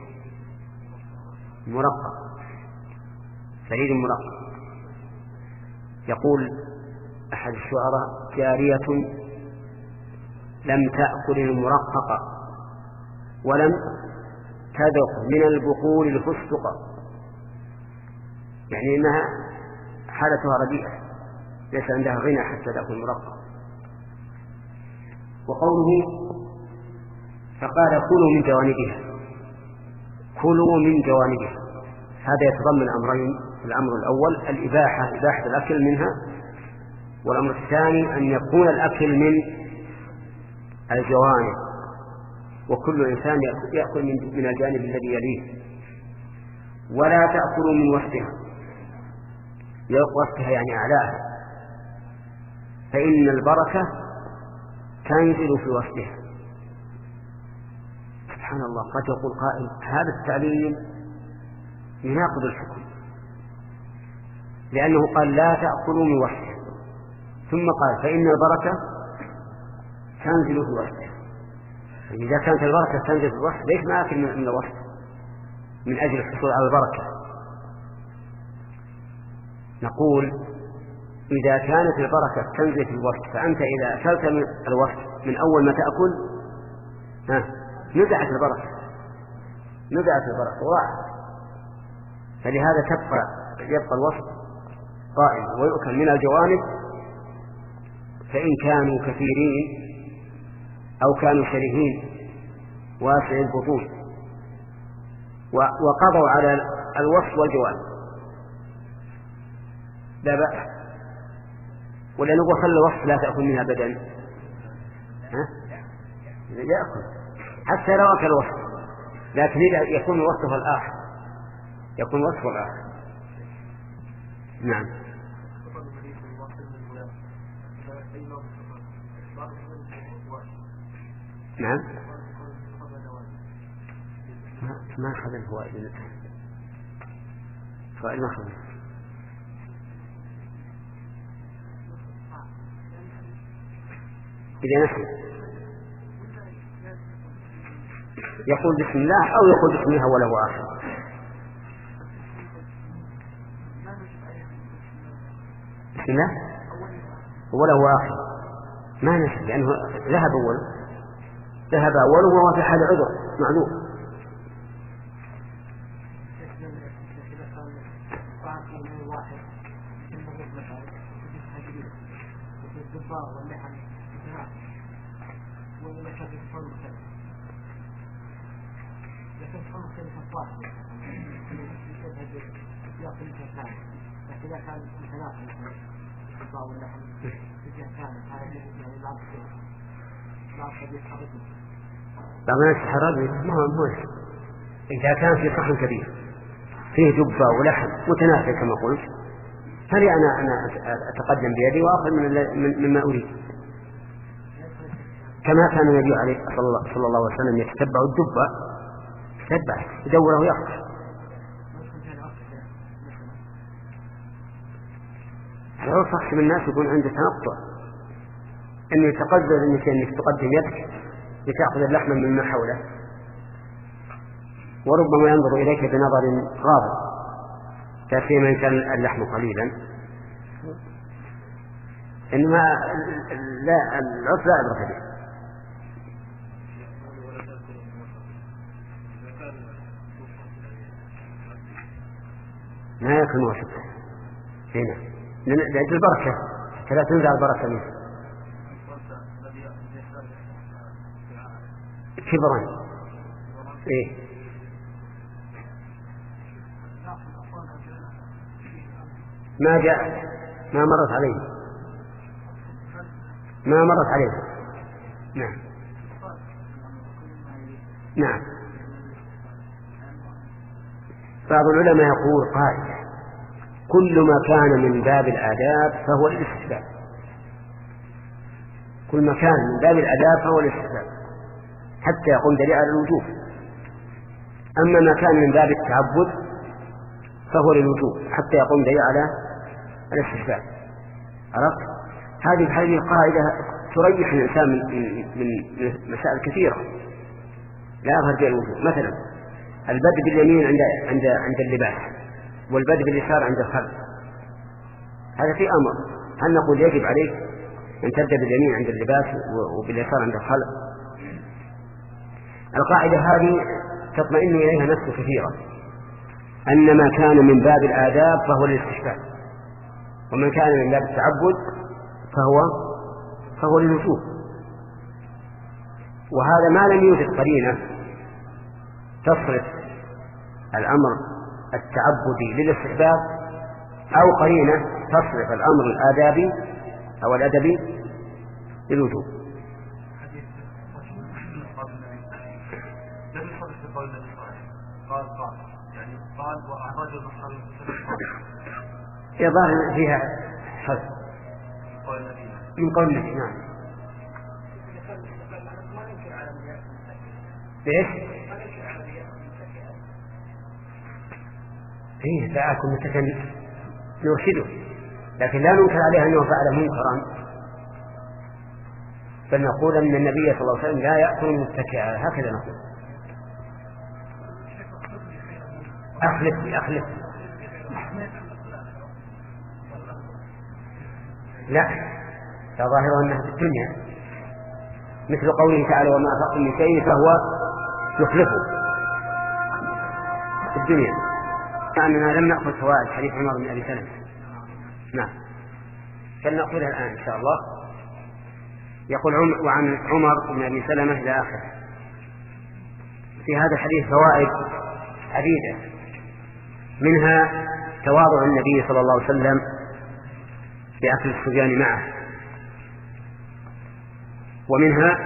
مرقق، فريد مرقق. يقول أحد الشعراء: جارية لم تأكل المرقق ولم تذق من البقول الفستق، يعني إنها حالتها رديئة، ليس عندها غنى حتى تأكل المرقق. وقوله فقال كلوا من جوانبها، كلوا من جوانبها، هذا يتضمن أمرين: الأمر الأول الإباحة، إباحة الأكل منها، والأمر الثاني أن يكون الأكل من الجوانب، وكل إنسان يأكل من الجانب الذي يليه. ولا تأكلوا من وسطها، وسطها يعني أعلاها، فإن البركة تنزل في وسطها. سبحان الله، قد يقول قائل: هذا التعليل يناقض الحكم، لأنه قال لا تأكلوا من وسطها، ثم قال فإن البركة تنزل في وسطها. إذا كانت البركة تنزل في الوسط، ليش ما أكل من الوسط من أجل الحصول على البركة؟ نقول إذا كانت البركة تنزل في الوسط، فأنت إذا أكلت من الوسط من أول ما تأكل ها نزعت البركة، نزعت البركة وراحت. فلهذا تبقى يبقى الوسط قائم ويؤكل من الجوانب، فإن كانوا كثيرين أو كانوا شرهين واسع البطون وقضوا على الوسط والجوانب لا بأس. ولا نقول خلي الوسط لا تأكل منها أبدا، ها؟ يأكل حتى لو أكل الوسط، لكن يكون وسطها الآخر، يكون وسطه الآخر. نعم. نعم. ما أخذ الفوائد، فوائد ما أخذ. إذا نحن يقول بسم الله أو يقول بسم الله وله آخر. بسم الله وله آخر ما نسب، لأنه ذهب أول ذهب أوله وهو في حال عذر معلوم. بعض الناس حرام ما هو موش. إذا كان في صحن كبير فيه دبة ولحم متنافر كما قلت، فلي أنا أنا أتقدم بيدي وأخذ من مما أريد، كما كان النبي عليه صلى الله عليه وسلم يتتبع الدبة، يتتبع يدوره ويأخذ. العرف أحسن الناس يكون عنده تنطع، أن يتقدر أنك أنك تقدم يدك لتأخذ اللحم مما حوله، وربما ينظر إليك بنظر غاضب، كثيرا إن كان اللحم قليلا. إنما لا العرف لا عبرة به. ما يكون وسطه هنا لأجل البركة، فلا تنزع البركة منه كبرا. إيه ما جاء، ما مرت عليه، ما مرت عليه. نعم نعم. بعض العلماء يقول قائل: كل ما كان من باب الآداب فهو الاستحباب، كل ما كان من باب الآداب فهو الاستحباب حتى يقوم دليل على الوجوب. أما ما كان من باب التعبد فهو للوجوب حتى يقوم دليل على الاستحباب. عرفت؟ هذه هذه قاعدة تريح الإنسان من, من, من مسائل كثيرة لا يظهر بها الوجوب. مثلا البدء باليمين عند عند عند اللباس، والبدء باليسار عند الخلف، هذا في أمر. هل نقول يجب عليك أن تبدأ باليمين عند اللباس وباليسار عند الخلف؟ القاعدة هذه تطمئن إليها نفس كثيرة، أن ما كان من باب الآداب فهو للاستحباب، ومن كان من باب التعبد فهو فهو للوجوب. وهذا ما لم يوجد قرينة تصرف الأمر التعبدي للاستحباب، أو قرينة تصرف الأمر الآدابي أو الأدبي للوجوب. قال وأخرجه البخاري يظهر فيها حذف من قول النبي. نعم. ليش؟ إيه لا أكون متكن نرشده، لكن لا ننكر عليه أنه فعل منكرا، بل نقول أن النبي صلى الله عليه وسلم لا يأكل متكئا، هكذا نقول. أخلف أخلف لا ظاهر أنها في الدنيا، مثل قوله تعالى وما أنفقتم من شيء فهو يخلفه في الدنيا، أننا لم نأخذ فوائد حديث عمر بن أبي سلمة. نعم فلنأخذها الآن إن شاء الله. يقول عم وعن عمر بن أبي سلمة إلى آخره. في هذا الحديث فوائد عديدة، منها تواضع النبي صلى الله عليه وسلم بأكل الصبيان معه، ومنها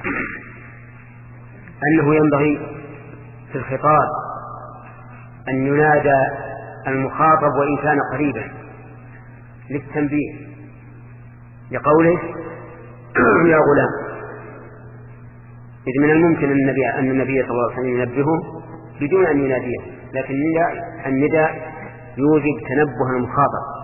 أنه ينبغي في الخطاب أن ينادى المخاطب وإن كان قريبا للتنبيه، لقوله يا غلام، إذ من الممكن أن النبي, أن النبي صلى الله عليه وسلم ينبهه بدون أن يناديه، لكن النداء يوجب تنبه المخاطب.